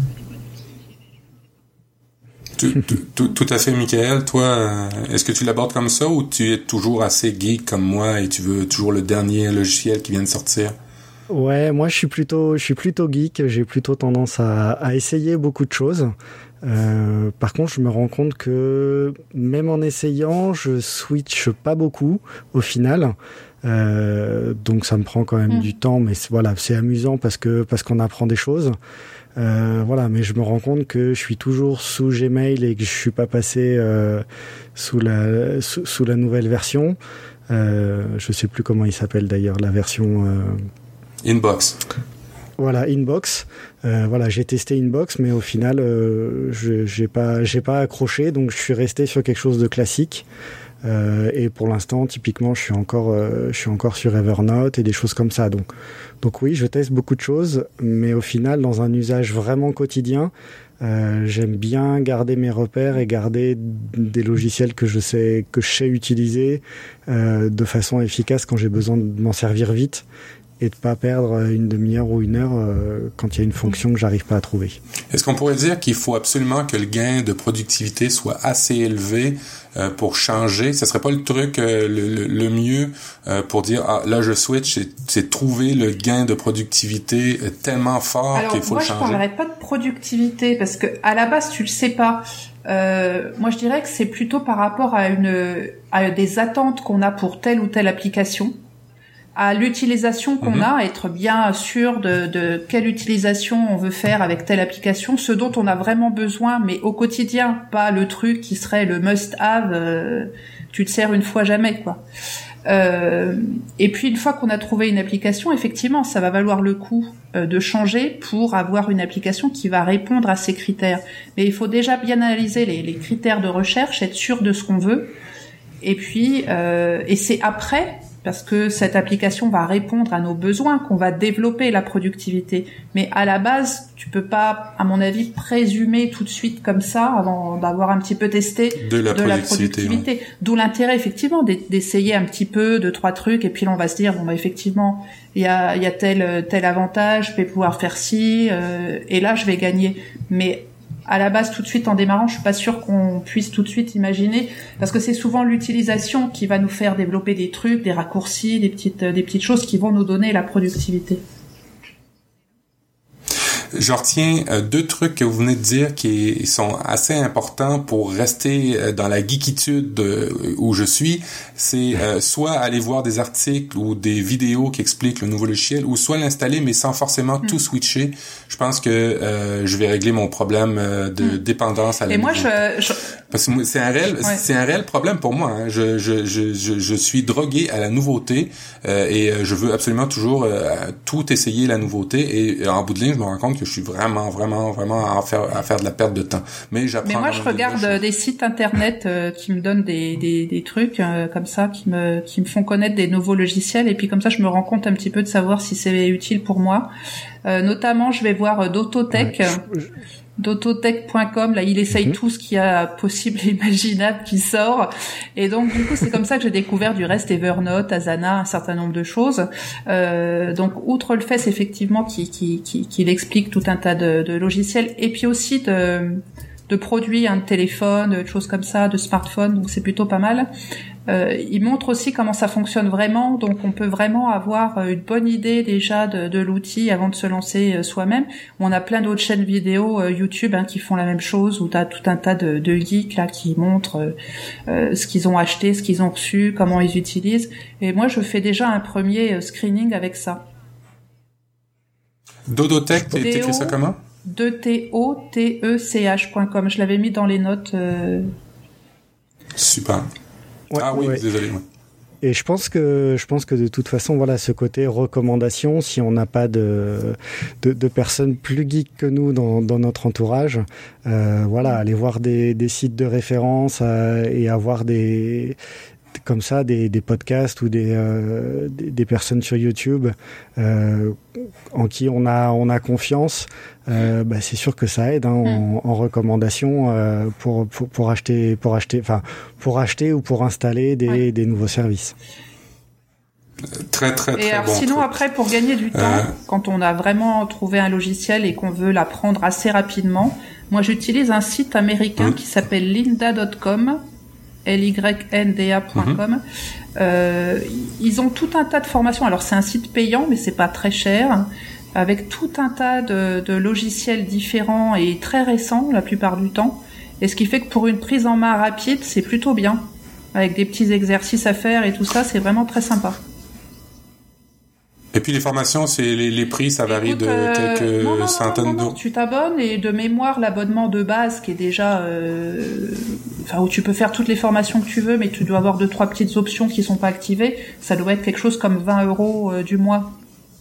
Tout à fait, Mickaël. Toi, est-ce que tu l'abordes comme ça ou tu es toujours assez geek comme moi et tu veux toujours le dernier logiciel qui vient de sortir? Ouais, moi je suis plutôt geek, j'ai plutôt tendance à essayer beaucoup de choses. Par contre, je me rends compte que même en essayant, je switch pas beaucoup au final. Donc ça me prend quand même du temps, mais voilà, c'est amusant parce qu'on apprend des choses. Voilà, mais je me rends compte que je suis toujours sous Gmail et que je suis pas passé sous la nouvelle version. Je sais plus comment il s'appelle d'ailleurs, la version Inbox. Voilà, Inbox. Voilà, j'ai testé Inbox, mais au final, j'ai pas accroché, donc je suis resté sur quelque chose de classique. Et pour l'instant, typiquement, je suis encore sur Evernote et des choses comme ça. Donc oui, je teste beaucoup de choses, mais au final, dans un usage vraiment quotidien, j'aime bien garder mes repères et garder des logiciels que je sais utiliser de façon efficace quand j'ai besoin de m'en servir vite. et de pas perdre une demi-heure ou une heure quand il y a une fonction que j'arrive pas à trouver. Est-ce qu'on pourrait dire qu'il faut absolument que le gain de productivité soit assez élevé pour changer? Ce serait pas le truc le mieux pour dire là je switch, c'est trouver le gain de productivité tellement fort qu'il faut le changer? Alors moi je parlerais pas de productivité parce que à la base tu le sais pas. Moi je dirais que c'est plutôt par rapport à des attentes qu'on a pour telle ou telle application, à l'utilisation qu'on a, être bien sûr de quelle utilisation on veut faire avec telle application, ce dont on a vraiment besoin, mais au quotidien, pas le truc qui serait le must-have, tu te sers une fois jamais, quoi. Et puis une fois qu'on a trouvé une application, effectivement, ça va valoir le coup de changer pour avoir une application qui va répondre à ces critères. Mais il faut déjà bien analyser les critères de recherche, être sûr de ce qu'on veut. Et puis, et c'est après, parce que cette application va répondre à nos besoins, qu'on va développer la productivité. Mais à la base, tu peux pas, à mon avis, présumer tout de suite comme ça, avant d'avoir un petit peu testé de la productivité. Ouais. D'où l'intérêt, effectivement, d'essayer un petit peu, 2-3 trucs, et puis là, on va se dire, bon, bah, effectivement, il y a tel avantage, je vais pouvoir faire ci, et là, je vais gagner. Mais à la base, tout de suite, en démarrant, je suis pas sûre qu'on puisse tout de suite imaginer, parce que c'est souvent l'utilisation qui va nous faire développer des trucs, des raccourcis, des petites choses qui vont nous donner la productivité. Je retiens 2 trucs que vous venez de dire qui sont assez importants pour rester dans la geekitude où je suis. C'est soit aller voir des articles ou des vidéos qui expliquent le nouveau logiciel, ou soit l'installer mais sans forcément tout switcher. Je pense que je vais régler mon problème de dépendance à la nouveauté. Parce que c'est un réel problème pour moi. Hein. Je suis drogué à la nouveauté et je veux absolument toujours tout essayer la nouveauté, et en bout de ligne je me rends compte que je suis vraiment à faire de la perte de temps. Mais moi je regarde des sites internet qui me donnent des trucs comme ça qui me font connaître des nouveaux logiciels, et puis comme ça je me rends compte un petit peu de savoir si c'est utile pour moi. Notamment je vais voir D'autotech. D'autotech.com, là, il essaye tout ce qu'il y a possible et imaginable qui sort. Et donc, du coup, c'est comme ça que j'ai découvert du reste Evernote, Asana, un certain nombre de choses. Donc, outre le fait, effectivement, qu'il explique tout un tas de logiciels, et puis aussi de produits, de téléphones, de choses comme ça, de smartphones, donc c'est plutôt pas mal. Il montre aussi comment ça fonctionne vraiment, donc on peut vraiment avoir une bonne idée déjà de l'outil avant de se lancer soi-même. On a plein d'autres chaînes vidéo YouTube qui font la même chose, où t'as tout un tas de geeks là qui montrent ce qu'ils ont acheté, ce qu'ils ont reçu, comment ils utilisent. Et moi, je fais déjà un premier screening avec ça. D'autotech, t'écris ça comment? D'autotech.com. Je l'avais mis dans les notes. Super. Ouais, oui, désolé. Ouais. Et je pense que de toute façon, voilà, ce côté recommandation, si on n'a pas de personnes plus geeks que nous dans notre entourage, voilà, aller voir des sites de référence et avoir comme ça des podcasts ou des personnes sur YouTube en qui on a confiance, c'est sûr que ça aide en recommandation pour acheter ou pour installer des nouveaux services. Très et alors, bon sinon truc. Après, pour gagner du temps, quand on a vraiment trouvé un logiciel et qu'on veut l'apprendre assez rapidement, moi j'utilise un site américain qui s'appelle lynda.com. lynda.com. Ils ont tout un tas de formations. Alors c'est un site payant, mais c'est pas très cher, avec tout un tas de logiciels différents et très récents la plupart du temps. Et ce qui fait que pour une prise en main rapide, c'est plutôt bien, avec des petits exercices à faire et tout ça, c'est vraiment très sympa. Et puis les formations, c'est les prix, ça varie de quelques centaines d'euros. Tu t'abonnes, et de mémoire, l'abonnement de base qui est déjà, où tu peux faire toutes les formations que tu veux, mais tu dois avoir 2-3 petites options qui sont pas activées. Ça doit être quelque chose comme 20 € du mois.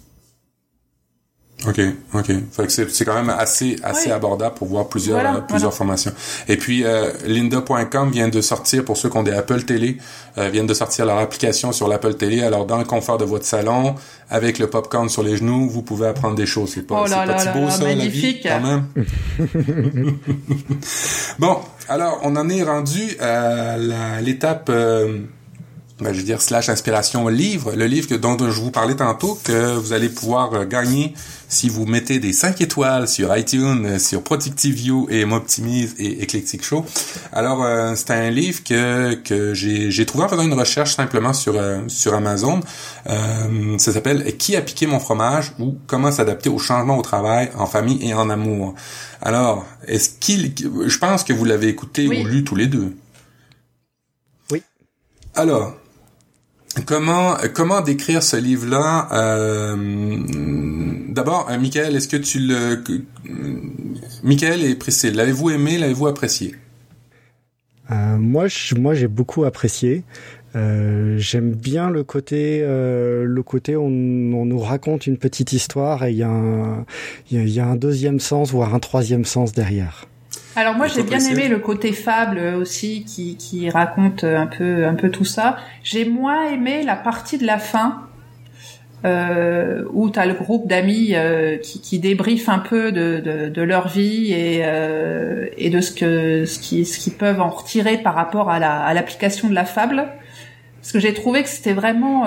Ok. Fait que c'est quand même assez abordable pour voir plusieurs formations. Et puis lynda.com vient de sortir, pour ceux qui ont des Apple Télé, viennent de sortir leur application sur l'Apple Télé. Alors dans le confort de votre salon, avec le popcorn sur les genoux, vous pouvez apprendre des choses. C'est pas si beau ça, magnifique. La vie, quand même. Bon, alors on en est rendu à l'étape je veux dire, / inspiration livre, le livre dont je vous parlais tantôt, que vous allez pouvoir gagner si vous mettez des 5 étoiles sur iTunes, sur ProductiveView et Moptimise et Eclectic Show. Alors, c'est un livre que j'ai trouvé en faisant une recherche simplement sur Amazon. Ça s'appelle « Qui a piqué mon fromage ?» ou « Comment s'adapter aux changements au travail, en famille et en amour ». Alors, je pense que vous l'avez écouté ou lu tous les deux. Oui. Alors, comment décrire ce livre-là? D'abord, Michael, est-ce que Michael et Priscille, l'avez-vous aimé, l'avez-vous apprécié? Moi, j'ai beaucoup apprécié. J'aime bien le côté où on nous raconte une petite histoire et il y a un deuxième sens, voire un troisième sens derrière. Alors moi j'ai bien aimé le côté fable aussi qui raconte un peu tout ça. J'ai moins aimé la partie de la fin où t'as le groupe d'amis qui débriefent un peu de leur vie et de ce qu'ils peuvent en retirer par rapport à l'application de la fable. Parce que j'ai trouvé que c'était vraiment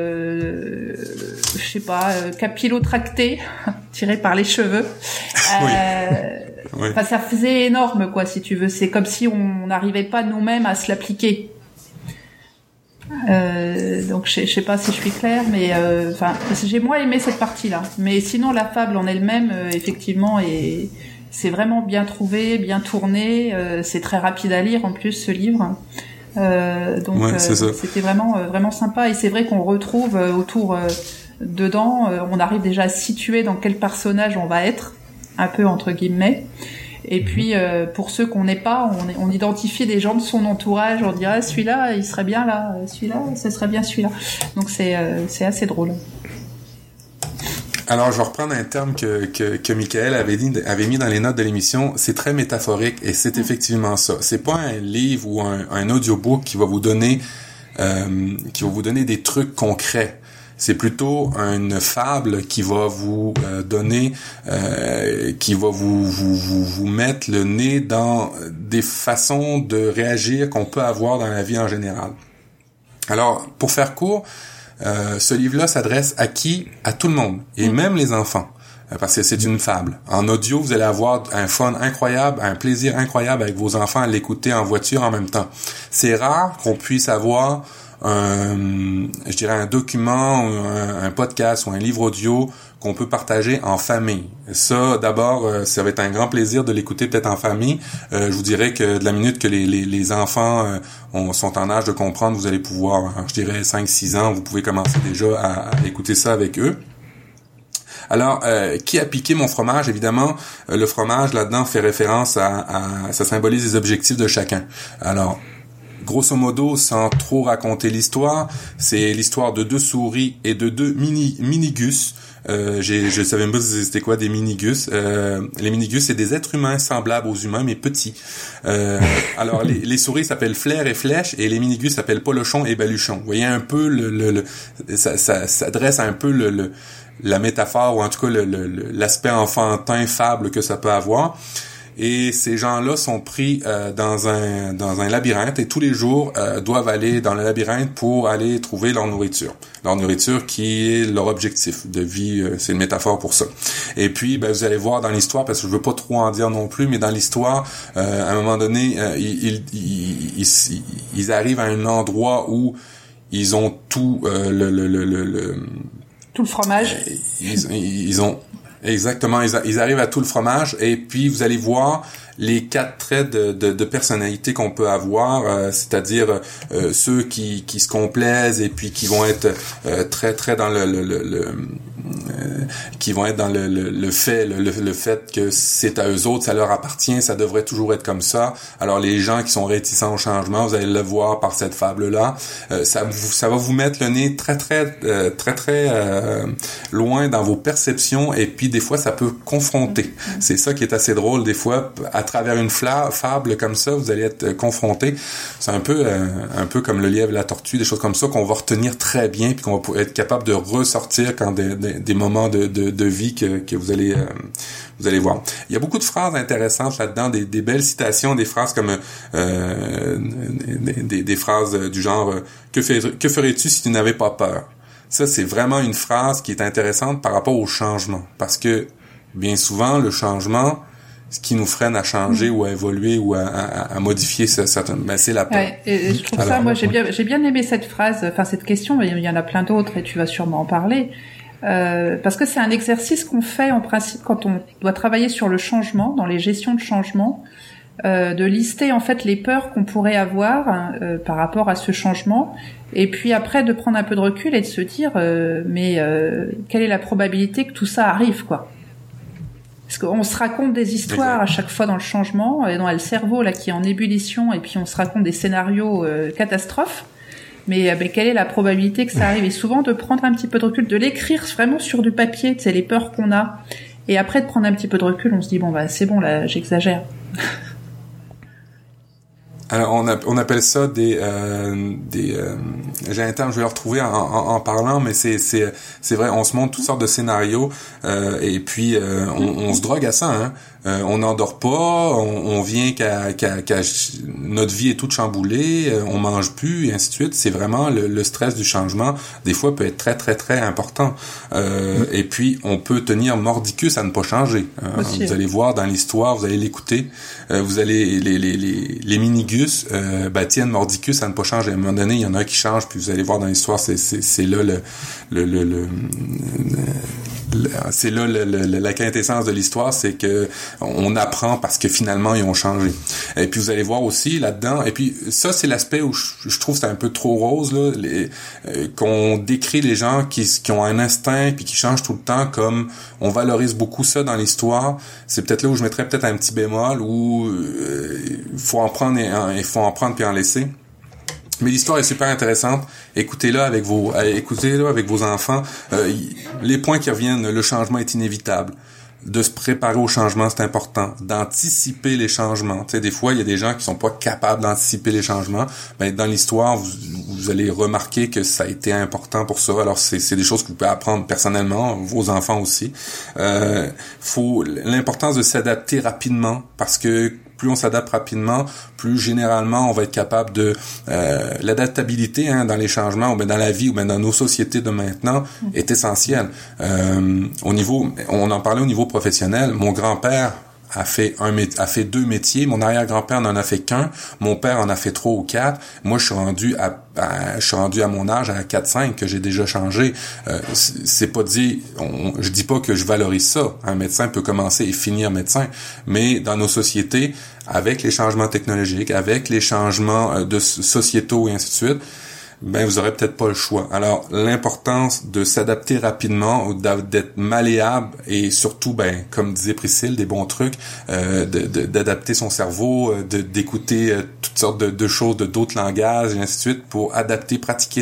capillotracté, tiré par les cheveux. Oui. Enfin, ça faisait énorme, quoi, si tu veux. C'est comme si on n'arrivait pas nous-mêmes à se l'appliquer. Donc, je sais pas si je suis claire, mais j'ai moins aimé cette partie-là. Mais sinon, la fable en elle-même, effectivement, c'est vraiment bien trouvé, bien tourné. C'est très rapide à lire, en plus, ce livre. C'était vraiment sympa. Et c'est vrai qu'on retrouve autour dedans, on arrive déjà à situer dans quel personnage on va être, un peu entre guillemets. Et puis pour ceux qu'on n'est pas, on identifie des gens de son entourage, on dirait celui-là il serait bien là, celui-là ce serait bien celui-là. Donc c'est assez drôle. Alors, je vais reprendre un terme que Michael avait mis dans les notes de l'émission. C'est très métaphorique et c'est effectivement ça. C'est pas un livre ou un audiobook qui va vous donner des trucs concrets. C'est plutôt une fable qui va vous donner, qui va vous mettre le nez dans des façons de réagir qu'on peut avoir dans la vie en général. Alors, pour faire court, ce livre-là s'adresse à qui? À tout le monde, et même les enfants, parce que c'est une fable. En audio, vous allez avoir un fun incroyable, un plaisir incroyable avec vos enfants à l'écouter en voiture en même temps. C'est rare qu'on puisse avoir un document, un podcast ou un livre audio qu'on peut partager en famille. Ça, d'abord, ça va être un grand plaisir de l'écouter peut-être en famille. Je vous dirais que de la minute que les enfants sont en âge de comprendre, vous allez pouvoir, 5-6 ans, vous pouvez commencer déjà à écouter ça avec eux. Alors, qui a piqué mon fromage? Évidemment, le fromage, là-dedans, fait référence ça symbolise les objectifs de chacun. Alors, grosso modo, sans trop raconter l'histoire, c'est l'histoire de 2 souris et de 2 mini-gus. Je savais même pas c'était quoi des mini-gus. Les mini-gus, c'est des êtres humains semblables aux humains, mais petits. Alors, les souris s'appellent Flair et Flèche, et les mini-gus s'appellent Polochon et Baluchon. Vous voyez un peu ça dresse un peu la métaphore, ou en tout cas l'aspect enfantin, fable que ça peut avoir. Et ces gens-là sont pris dans un labyrinthe et tous les jours doivent aller dans le labyrinthe pour aller trouver leur nourriture. Leur nourriture qui est leur objectif de vie, c'est une métaphore pour ça. Et puis, vous allez voir dans l'histoire, parce que je veux pas trop en dire non plus, mais dans l'histoire, à un moment donné, ils arrivent à un endroit où ils ont tout tout le fromage. Ils ont exactement, ils arrivent à tout le fromage, et puis vous allez voir les 4 traits de personnalité qu'on peut avoir, c'est-à-dire ceux qui se complaisent et puis qui vont être très très dans qui vont être dans le fait que c'est à eux autres, ça leur appartient, ça devrait toujours être comme ça. Alors les gens qui sont réticents au changement, vous allez le voir par cette fable-là, ça va vous mettre le nez très très loin dans vos perceptions et puis puis des fois ça peut confronter. C'est ça qui est assez drôle des fois, à travers une fable comme ça, vous allez être confronté. C'est un peu comme le lièvre et la tortue, des choses comme ça qu'on va retenir très bien puis qu'on va être capable de ressortir quand des moments de vie que vous allez voir. Il y a beaucoup de phrases intéressantes là-dedans, des belles citations, des phrases comme des phrases du genre que ferais-tu si tu n'avais pas peur? Ça, c'est vraiment une phrase qui est intéressante par rapport au changement. Parce que, bien souvent, le changement, ce qui nous freine à changer ou à évoluer ou à modifier c'est la peur. Ouais, et je trouve ça, moi, j'ai bien aimé cette phrase, enfin, cette question, mais il y en a plein d'autres et tu vas sûrement en parler. Parce que c'est un exercice qu'on fait, en principe, quand on doit travailler sur le changement, dans les gestions de changement, de lister en fait les peurs qu'on pourrait avoir par rapport à ce changement, et puis après de prendre un peu de recul et de se dire quelle est la probabilité que tout ça arrive, quoi. Parce qu'on se raconte des histoires à chaque fois dans le changement, et dans le cerveau là qui est en ébullition, et puis on se raconte des scénarios catastrophes. Mais quelle est la probabilité que ça arrive? Et souvent de prendre un petit peu de recul, de l'écrire vraiment sur du papier, c'est les peurs qu'on a. Et après de prendre un petit peu de recul, on se dit c'est bon là, j'exagère. Alors on appelle ça j'ai un terme, je vais le retrouver en parlant, mais c'est vrai, on se montre toutes sortes de scénarios et puis on se drogue à ça, hein. On n'endort pas, on vient qu'à notre vie est toute chamboulée, on mange plus et ainsi de suite. C'est vraiment le stress du changement des fois peut être très très très important. Et puis on peut tenir mordicus à ne pas changer. Vous allez voir dans l'histoire, vous allez l'écouter, vous allez les minigus tiennent mordicus à ne pas changer. À un moment donné, il y en a un qui change, puis vous allez voir dans l'histoire, c'est là c'est là la quintessence de l'histoire, c'est que on apprend parce que finalement ils ont changé. Et puis vous allez voir aussi là-dedans, et puis ça c'est l'aspect où je trouve que c'est un peu trop rose là, qu'on décrit les gens qui ont un instinct puis qui changent tout le temps, comme on valorise beaucoup ça dans l'histoire. C'est peut-être là où je mettrais peut-être un petit bémol, où il faut en prendre puis en laisser. Mais l'histoire est super intéressante. Écoutez-la avec vos enfants. Les points qui reviennent, le changement est inévitable. De se préparer au changement, c'est important. D'anticiper les changements. Tu sais, des fois, il y a des gens qui sont pas capables d'anticiper les changements. Ben, dans l'histoire, vous allez remarquer que ça a été important pour ça. Alors, c'est des choses que vous pouvez apprendre personnellement, vos enfants aussi. L'importance de s'adapter rapidement, parce que plus on s'adapte rapidement, plus généralement on va être capable de l'adaptabilité dans les changements, ou bien dans la vie, ou bien dans nos sociétés de maintenant est essentielle. Au niveau, on en parlait au niveau professionnel. Mon grand-père a fait 2 métiers. Mon arrière-grand-père n'en a fait qu'un. Mon père en a fait 3 ou 4. Moi, je suis rendu à mon âge à 4-5 que j'ai déjà changé. C'est pas dit, je dis pas que je valorise ça. Un médecin peut commencer et finir médecin, mais dans nos sociétés, avec les changements technologiques, avec les changements de sociétaux et ainsi de suite, ben vous aurez peut-être pas le choix. Alors l'importance de s'adapter rapidement, ou d'être malléable, et surtout, ben comme disait Priscille, des bons trucs, d'adapter son cerveau, d'écouter toutes sortes de choses, d'autres langages et ainsi de suite, pour adapter, pratiquer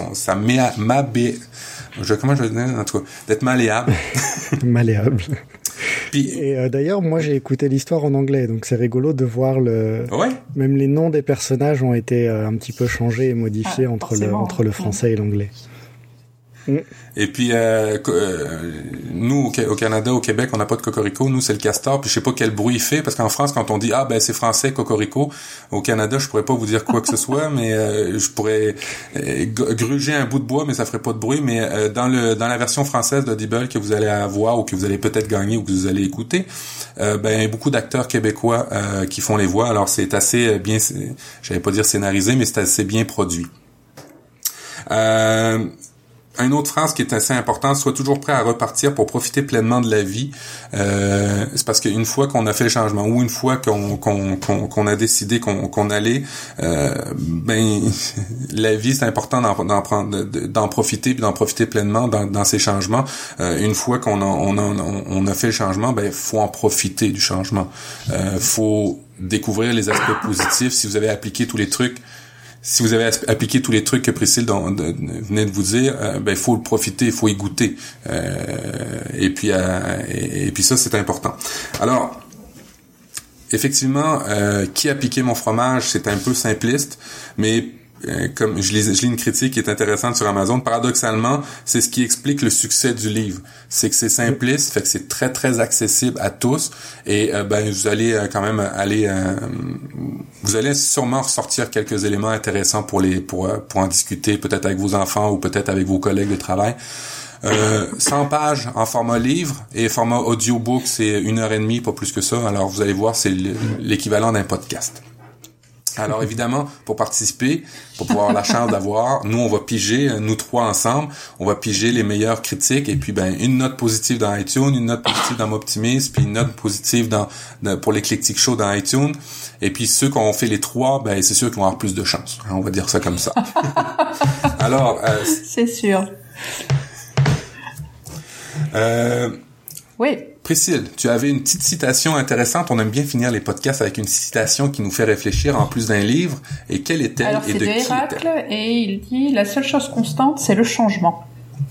comment je vais dire, en tout cas, d'être malléable. Malléable. Puis, et d'ailleurs, moi j'ai écouté l'histoire en anglais, donc c'est rigolo de voir même les noms des personnages ont été un petit peu changés et modifiés entre le français et l'anglais. Et puis nous au Canada, au Québec, on n'a pas de cocorico. Nous c'est le castor. Puis je sais pas quel bruit il fait, parce qu'en France, quand on dit c'est français cocorico, au Canada je pourrais pas vous dire quoi que ce soit, mais je pourrais gruger un bout de bois, mais ça ferait pas de bruit. Mais dans la version française d'Audible que vous allez avoir, ou que vous allez peut-être gagner, ou que vous allez écouter, beaucoup d'acteurs québécois qui font les voix. Alors c'est assez bien, j'allais pas dire scénarisé, mais c'est assez bien produit. Une autre phrase qui est assez importante: sois toujours prêt à repartir pour profiter pleinement de la vie. C'est parce qu'une fois qu'on a fait le changement, ou une fois qu'on a décidé qu'on allait, la vie, c'est important d'en profiter, puis d'en profiter pleinement dans ces changements. Une fois qu'on a fait le changement, faut en profiter du changement. Faut découvrir les aspects positifs. Si vous avez appliqué tous les trucs si vous avez appliqué tous les trucs que Priscille venait de vous dire, il faut le profiter, il faut y goûter. Et puis ça, c'est important. Alors, effectivement, qui a piqué mon fromage, c'est un peu simpliste, mais comme je lis une critique qui est intéressante sur Amazon, paradoxalement, c'est ce qui explique le succès du livre. C'est que c'est simpliste, fait que c'est très très accessible à tous, et vous allez quand même vous allez sûrement ressortir quelques éléments intéressants pour en discuter, peut-être avec vos enfants ou peut-être avec vos collègues de travail. 100 pages en format livre et format audiobook, c'est 1h30, pas plus que ça. Alors vous allez voir, c'est l'équivalent d'un podcast. Alors évidemment, pour participer, pour pouvoir avoir la chance d'avoir, nous on va piger, nous trois ensemble, on va piger les meilleures critiques et puis une note positive dans iTunes, une note positive dans Moptimise, puis une note positive pour l'Éclectique Show dans iTunes. Et puis ceux qui ont fait les trois, c'est sûr qu'ils vont avoir plus de chance. On va dire ça comme ça. Alors, c'est sûr. Oui. Priscille, tu avais une petite citation intéressante. On aime bien finir les podcasts avec une citation qui nous fait réfléchir en plus d'un livre. Et quelle est-elle? Alors, et de qui est-elle? c'est d'Héracle et il dit « La seule chose constante, c'est le changement ».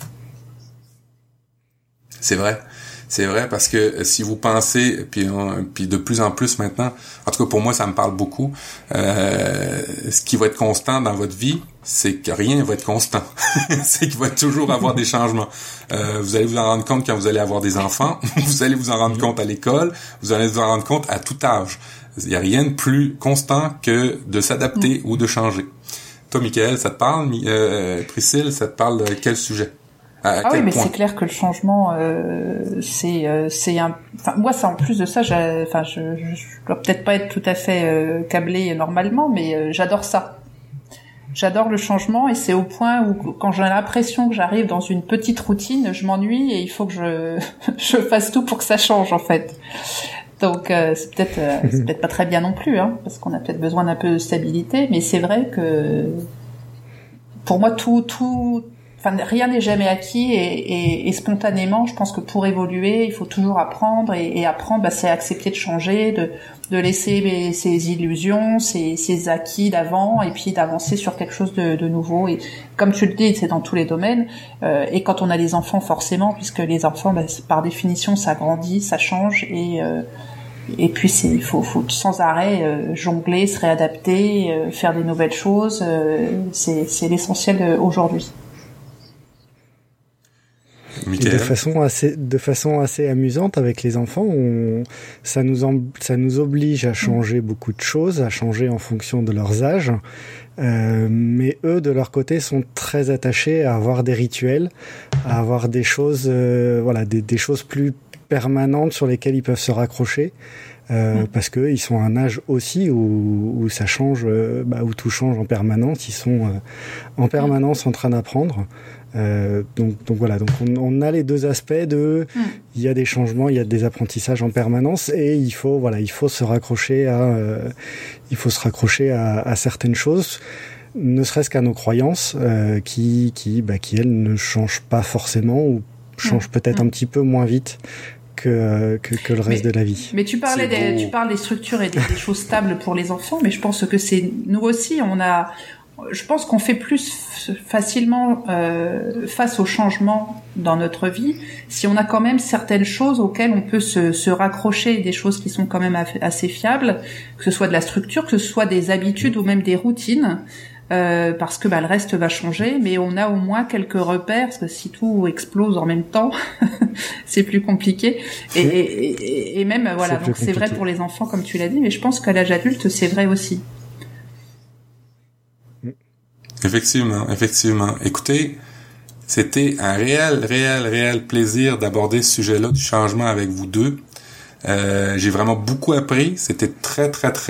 C'est vrai. C'est vrai parce que si vous pensez, puis de plus en plus maintenant, en tout cas pour moi ça me parle beaucoup, ce qui va être constant dans votre vie, c'est que rien va être constant. C'est qu'il va toujours avoir des changements. Vous allez vous en rendre compte quand vous allez avoir des enfants, vous allez vous en rendre compte à l'école, vous allez vous en rendre compte à tout âge. Il n'y a rien de plus constant que de s'adapter ou de changer. Toi, Michael, ça te parle? Priscille, ça te parle de quel sujet? Oui, mais c'est clair que le changement, c'est moi, ça en plus de ça, je dois peut-être pas être tout à fait câblée normalement, mais j'adore ça. J'adore le changement et c'est au point où quand j'ai l'impression que j'arrive dans une petite routine, je m'ennuie et il faut que je fasse tout pour que ça change en fait. Donc c'est peut-être pas très bien non plus, parce qu'on a peut-être besoin d'un peu de stabilité, mais c'est vrai que pour moi rien n'est jamais acquis et spontanément, je pense que pour évoluer, il faut toujours apprendre et apprendre, c'est accepter de changer, de laisser ses illusions, ses acquis d'avant et puis d'avancer sur quelque chose de nouveau. Et comme tu le dis, c'est dans tous les domaines. Et quand on a des enfants, forcément, puisque les enfants, par définition, ça grandit, ça change et puis il faut sans arrêt jongler, se réadapter, faire des nouvelles choses. C'est l'essentiel aujourd'hui. De façon assez amusante avec les enfants, ça nous oblige à changer beaucoup de choses, à changer en fonction de leurs âges, mais eux de leur côté sont très attachés à avoir des rituels, à avoir des choses, des choses plus permanentes sur lesquelles ils peuvent se raccrocher. Parce que ils sont à un âge aussi où ça change, où tout change en permanence. Ils sont en permanence en train d'apprendre. Donc on a les deux aspects il y a des changements, il y a des apprentissages en permanence et il faut se raccrocher à certaines choses, ne serait-ce qu'à nos croyances qui elles ne changent pas forcément ou changent peut-être un petit peu moins vite que le reste de la vie. Mais tu parles des structures et des choses stables pour les enfants, mais je pense que c'est nous aussi je pense qu'on fait plus facilement face au changement dans notre vie si on a quand même certaines choses auxquelles on peut se raccrocher, des choses qui sont quand même assez fiables, que ce soit de la structure, que ce soit des habitudes ou même des routines, parce que le reste va changer, mais on a au moins quelques repères, parce que si tout explose en même temps, c'est plus compliqué. Et même donc c'est vrai pour les enfants comme tu l'as dit, mais je pense qu'à l'âge adulte c'est vrai aussi. Effectivement. Écoutez, c'était un réel plaisir d'aborder ce sujet-là du changement avec vous deux. J'ai vraiment beaucoup appris. C'était très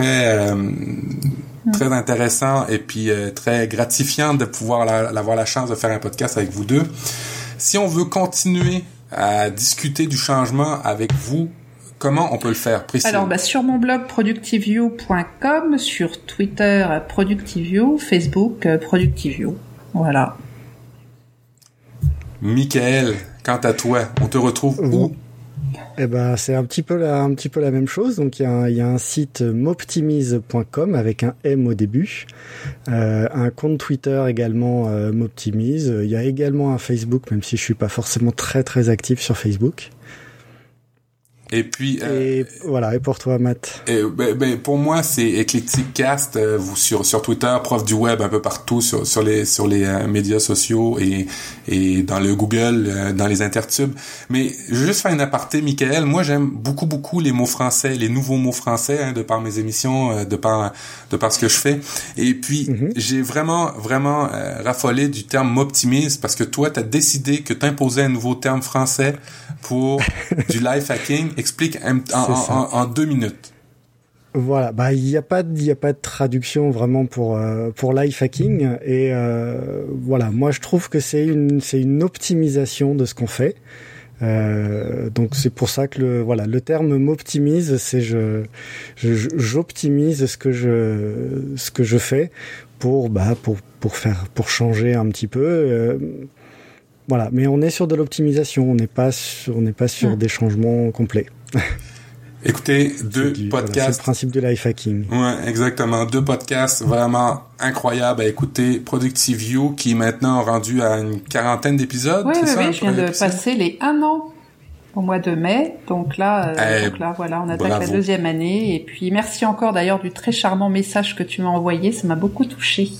intéressant et puis très gratifiant de pouvoir avoir la chance de faire un podcast avec vous deux. Si on veut continuer à discuter du changement avec vous, comment on peut le faire, Priscille? Alors, sur mon blog productiveview.com, sur Twitter Productiveview, Facebook Productiveview. Voilà. Michael, quant à toi, on te retrouve où? Eh ben, c'est un petit peu la même chose. Donc, il y a un site moptimise.com avec un M au début, un compte Twitter également Moptimise. Il y a également un Facebook, même si je suis pas forcément très très actif sur Facebook. Et puis et voilà. Et pour toi, Matt? Pour moi, c'est Eclectic Cast. Vous sur Twitter, prof du web, un peu partout sur les médias sociaux et dans le Google, dans les intertubes. Mais je veux juste faire une aparté, Michael. Moi, j'aime beaucoup les mots français, les nouveaux mots français, de par mes émissions, de par ce que je fais. Et puis j'ai vraiment raffolé du terme Moptimise parce que toi, t'as décidé que t'imposais un nouveau terme français pour du life hacking. Explique en 2 minutes. Voilà, il y a pas de traduction vraiment pour life hacking et voilà, moi je trouve que c'est une optimisation de ce qu'on fait. Donc c'est pour ça que le terme m'optimise, c'est j'optimise ce que je fais pour changer un petit peu. Voilà, mais on est sur de l'optimisation, on n'est pas sur des changements complets. Écoutez, 2 podcasts. Voilà, c'est le principe du life hacking. Ouais, exactement. 2 podcasts vraiment incroyables à écouter. Productive You, qui est maintenant rendu à une 40aine d'épisodes. Oui, c'est ça, je viens de passer les 1 an au mois de mai. Donc là, voilà, on attaque la 2e année. Et puis, merci encore d'ailleurs du très charmant message que tu m'as envoyé. Ça m'a beaucoup touchée.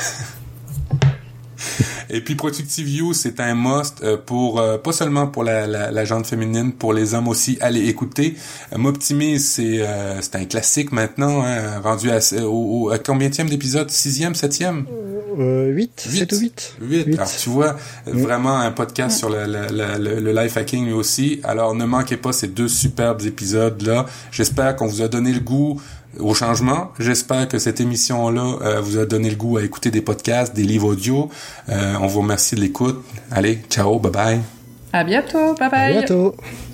Et puis Productive You, c'est un must pour pas seulement pour la gente féminine, pour les hommes aussi. Allez écouter. M'optimise, c'est un classique maintenant, hein, rendu à combienième d'épisode? 6e, 7e? 8. 7 ou 8. 8. Alors tu vois, vraiment un podcast sur le life hacking lui aussi. Alors ne manquez pas ces 2 superbes épisodes là. J'espère qu'on vous a donné le goût au changement. J'espère que cette émission-là vous a donné le goût à écouter des podcasts, des livres audio. On vous remercie de l'écoute. Allez, ciao, bye bye. À bientôt, bye bye. À bientôt.